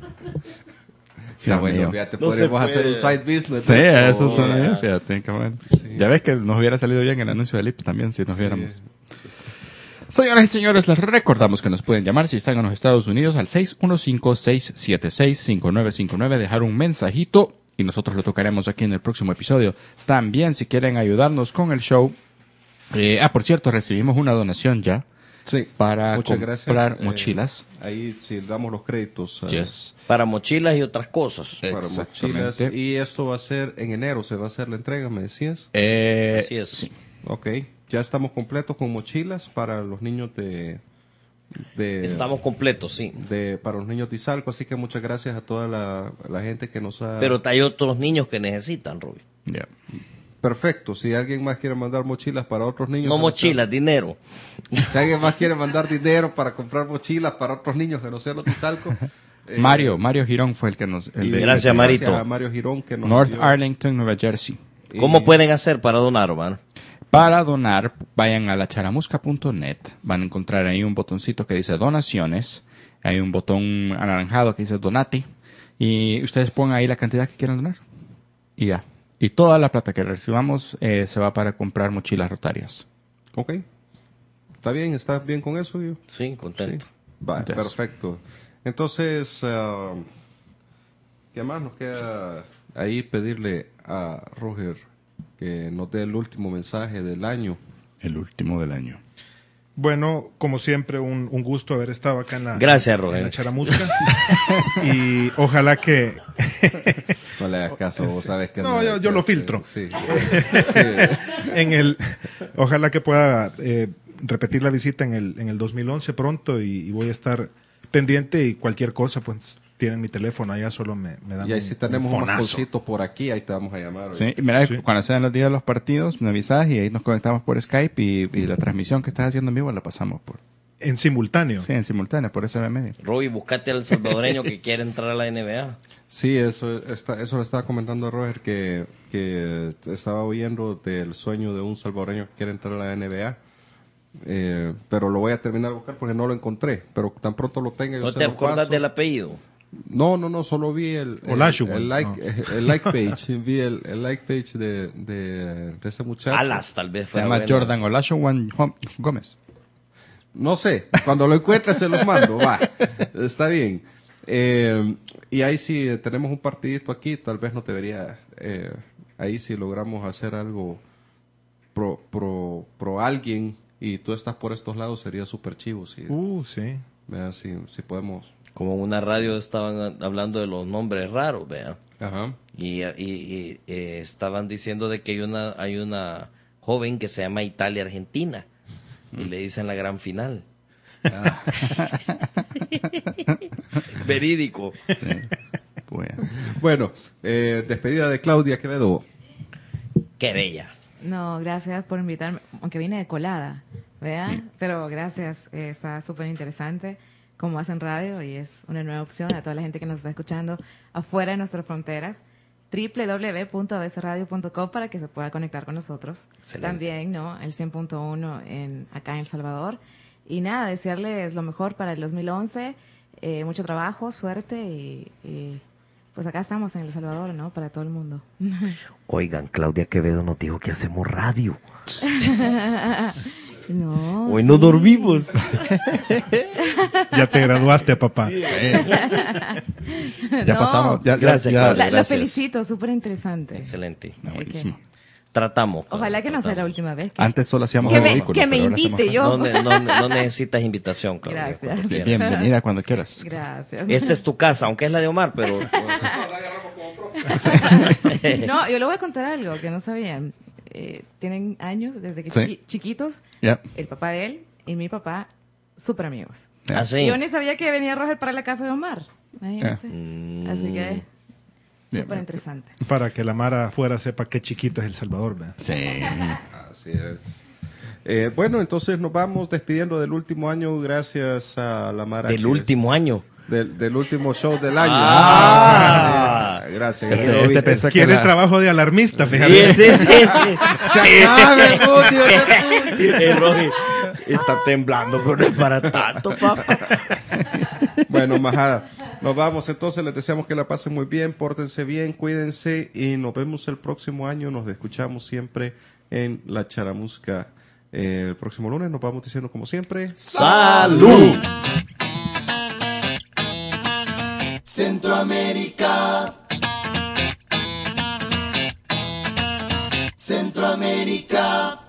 Ya Dios bueno, mío. fíjate, No se podríamos hacer un puede. side business. Sí, de esto. eso suena bien, fíjate, cabrón. Ya ves que nos hubiera salido bien el anuncio del I P S también si nos viéramos. Señoras y señores, les recordamos que nos pueden llamar si están en los Estados Unidos al seis uno cinco, seis siete seis, cinco nueve cinco nueve, dejar un mensajito y nosotros lo tocaremos aquí en el próximo episodio. También si quieren ayudarnos con el show. Eh, ah, por cierto, recibimos una donación ya Sí, para muchas comprar gracias. Eh, mochilas. ahí sí damos los créditos. eh, Yes. Para mochilas y otras cosas. Para Exactamente. mochilas. Y esto va a ser en enero, se va a hacer la entrega, me decías. Eh, Así es. sí. Ok, ya estamos completos con mochilas para los niños de... de Estamos completos, sí. de para los niños de Izalco, así que muchas gracias a toda la, la gente que nos ha... Pero hay otros niños que necesitan, Robbie. Ya. Perfecto, si alguien más quiere mandar mochilas para otros niños... No que mochilas, dinero. sean- si alguien más quiere mandar dinero para comprar mochilas para otros niños que no sean los de Izalco... eh, Mario, Mario Girón fue el que nos... el y de- Gracias, Marito. a Mario Girón que nos North envió. Arlington, Nueva Jersey. Y- ¿Cómo pueden hacer para donar, hermano? Para donar, vayan a la charamusca punto net. Van a encontrar ahí un botoncito que dice donaciones. Hay un botón anaranjado que dice donate. Y ustedes pongan ahí la cantidad que quieran donar. Y ya. Y toda la plata que recibamos eh, se va para comprar mochilas rotarias. Ok. ¿Está bien? ¿Estás bien con eso, yo? Sí, contento. Va, Yes. perfecto. Entonces, ah, ¿qué más nos queda ahí? Pedirle a Roger que nos dé el último mensaje del año. El último del año. Bueno, como siempre, un, un gusto haber estado acá en la, Gracias, Roger. en la Charamusca. Y ojalá que... No le hagas caso, vos sabes que... No, yo- yo lo filtro. Sí. en el ojalá que pueda eh, repetir la visita en el en el dos mil once pronto y, y voy a estar pendiente y cualquier cosa pues tienen mi teléfono allá, solo me, me dan Y ahí un- si tenemos un unos fonazo. cositos por aquí, ahí te vamos a llamar. Sí, y mira, Sí. cuando sean los días de los partidos, me avisas y ahí nos conectamos por Skype y, y la transmisión que estás haciendo en vivo la pasamos por... En simultáneo. Sí, en simultáneo, por ese medio. Robbie, buscate al salvadoreño que quiere entrar a la N B A. Sí, eso, está, eso le estaba comentando a Roger que, que estaba oyendo del sueño de un salvadoreño que quiere entrar a la N B A. Eh, pero lo voy a terminar de buscar porque no lo encontré. Pero tan pronto lo tenga, yo ¿No se te lo acuerdas paso. del apellido? No, no, no, solo vi el, el, Olajuwon, el like, no. el like page. Vi el, el like page de, de, de ese muchacho. Alas, tal vez Se fue llama Jordan Olajuwon Gómez. No sé, cuando lo encuentre se los mando, va, está bien. Eh, y ahí sí eh, tenemos un partidito aquí, tal vez no debería, eh, ahí si logramos hacer algo pro, pro, pro alguien y tú estás por estos lados sería súper chivo, si, Uh, sí. vea, si, si podemos. Como en una radio estaban hablando de los nombres raros, vean. Ajá. Y, y- y, eh, estaban diciendo de que hay una, hay una joven que se llama Italia Argentina. Y le dicen la gran final. Verídico. Bueno. Bueno, eh, despedida de Claudia Quevedo. Qué bella. No, gracias por invitarme, aunque vine de colada, ¿verdad? Pero gracias, eh, está súper interesante cómo hacen radio y es una nueva opción a toda la gente que nos está escuchando afuera de nuestras fronteras. doble u doble u doble u punto a b c radio punto com para que se pueda conectar con nosotros. Excelente. También, ¿no? El cien punto uno en, acá en El Salvador. Y nada, desearles lo mejor para el dos mil once, eh, mucho trabajo, suerte y, y pues acá estamos en El Salvador, ¿no? Para todo el mundo. Oigan, Claudia Quevedo nos dijo que hacemos radio. No. Hoy no sí. dormimos. Ya te graduaste, papá. Ya No. pasamos. Ya, ya- Gracias, ya- Claudia. La, la Gracias. felicito, súper interesante. Excelente. No, buenísimo. Tratamos. Claudia, Ojalá que no sea la tratamos. última vez. Que, Antes solo hacíamos que el me, ridículo, que me pero ahora invite hacemos- yo. No, ne- no- no necesitas invitación, Claudia. Gracias. cuando quieras. Bienvenida cuando quieras. Gracias. Esta es tu casa, aunque es la de Omar, pero... No, yo le voy a contar algo que no sabían. Eh, tienen años desde que Sí. chiqui- chiquitos, Ya. el papá de él y mi papá, súper amigos. Así. Y yo ni sabía que venía Roger para la casa de Omar. Imagínense. Mm. Así que, Bien, súper bien. interesante. Para que la Mara afuera sepa qué chiquito es El Salvador, ¿verdad? Sí. Así es. Eh, bueno, entonces nos vamos despidiendo del último año gracias a la Mara. Del que- último año. Del, del último show del año. Ah. Sí, gracias. Sí, gracias. Este, este ¿viste? pensó que Quiere la- trabajo de alarmista, Sí, fíjate. sí, sí, sí. Se acaba el puto, ese puto. Eh, Rogi, está temblando, pero no es para tanto, papá. Bueno, majada. Nos vamos, entonces les deseamos que la pasen muy bien, pórtense bien, cuídense y nos vemos el próximo año. Nos escuchamos siempre en La Charamusca. Eh, el próximo lunes nos vamos diciendo como siempre. ¡Salud! Centroamérica. Centroamérica.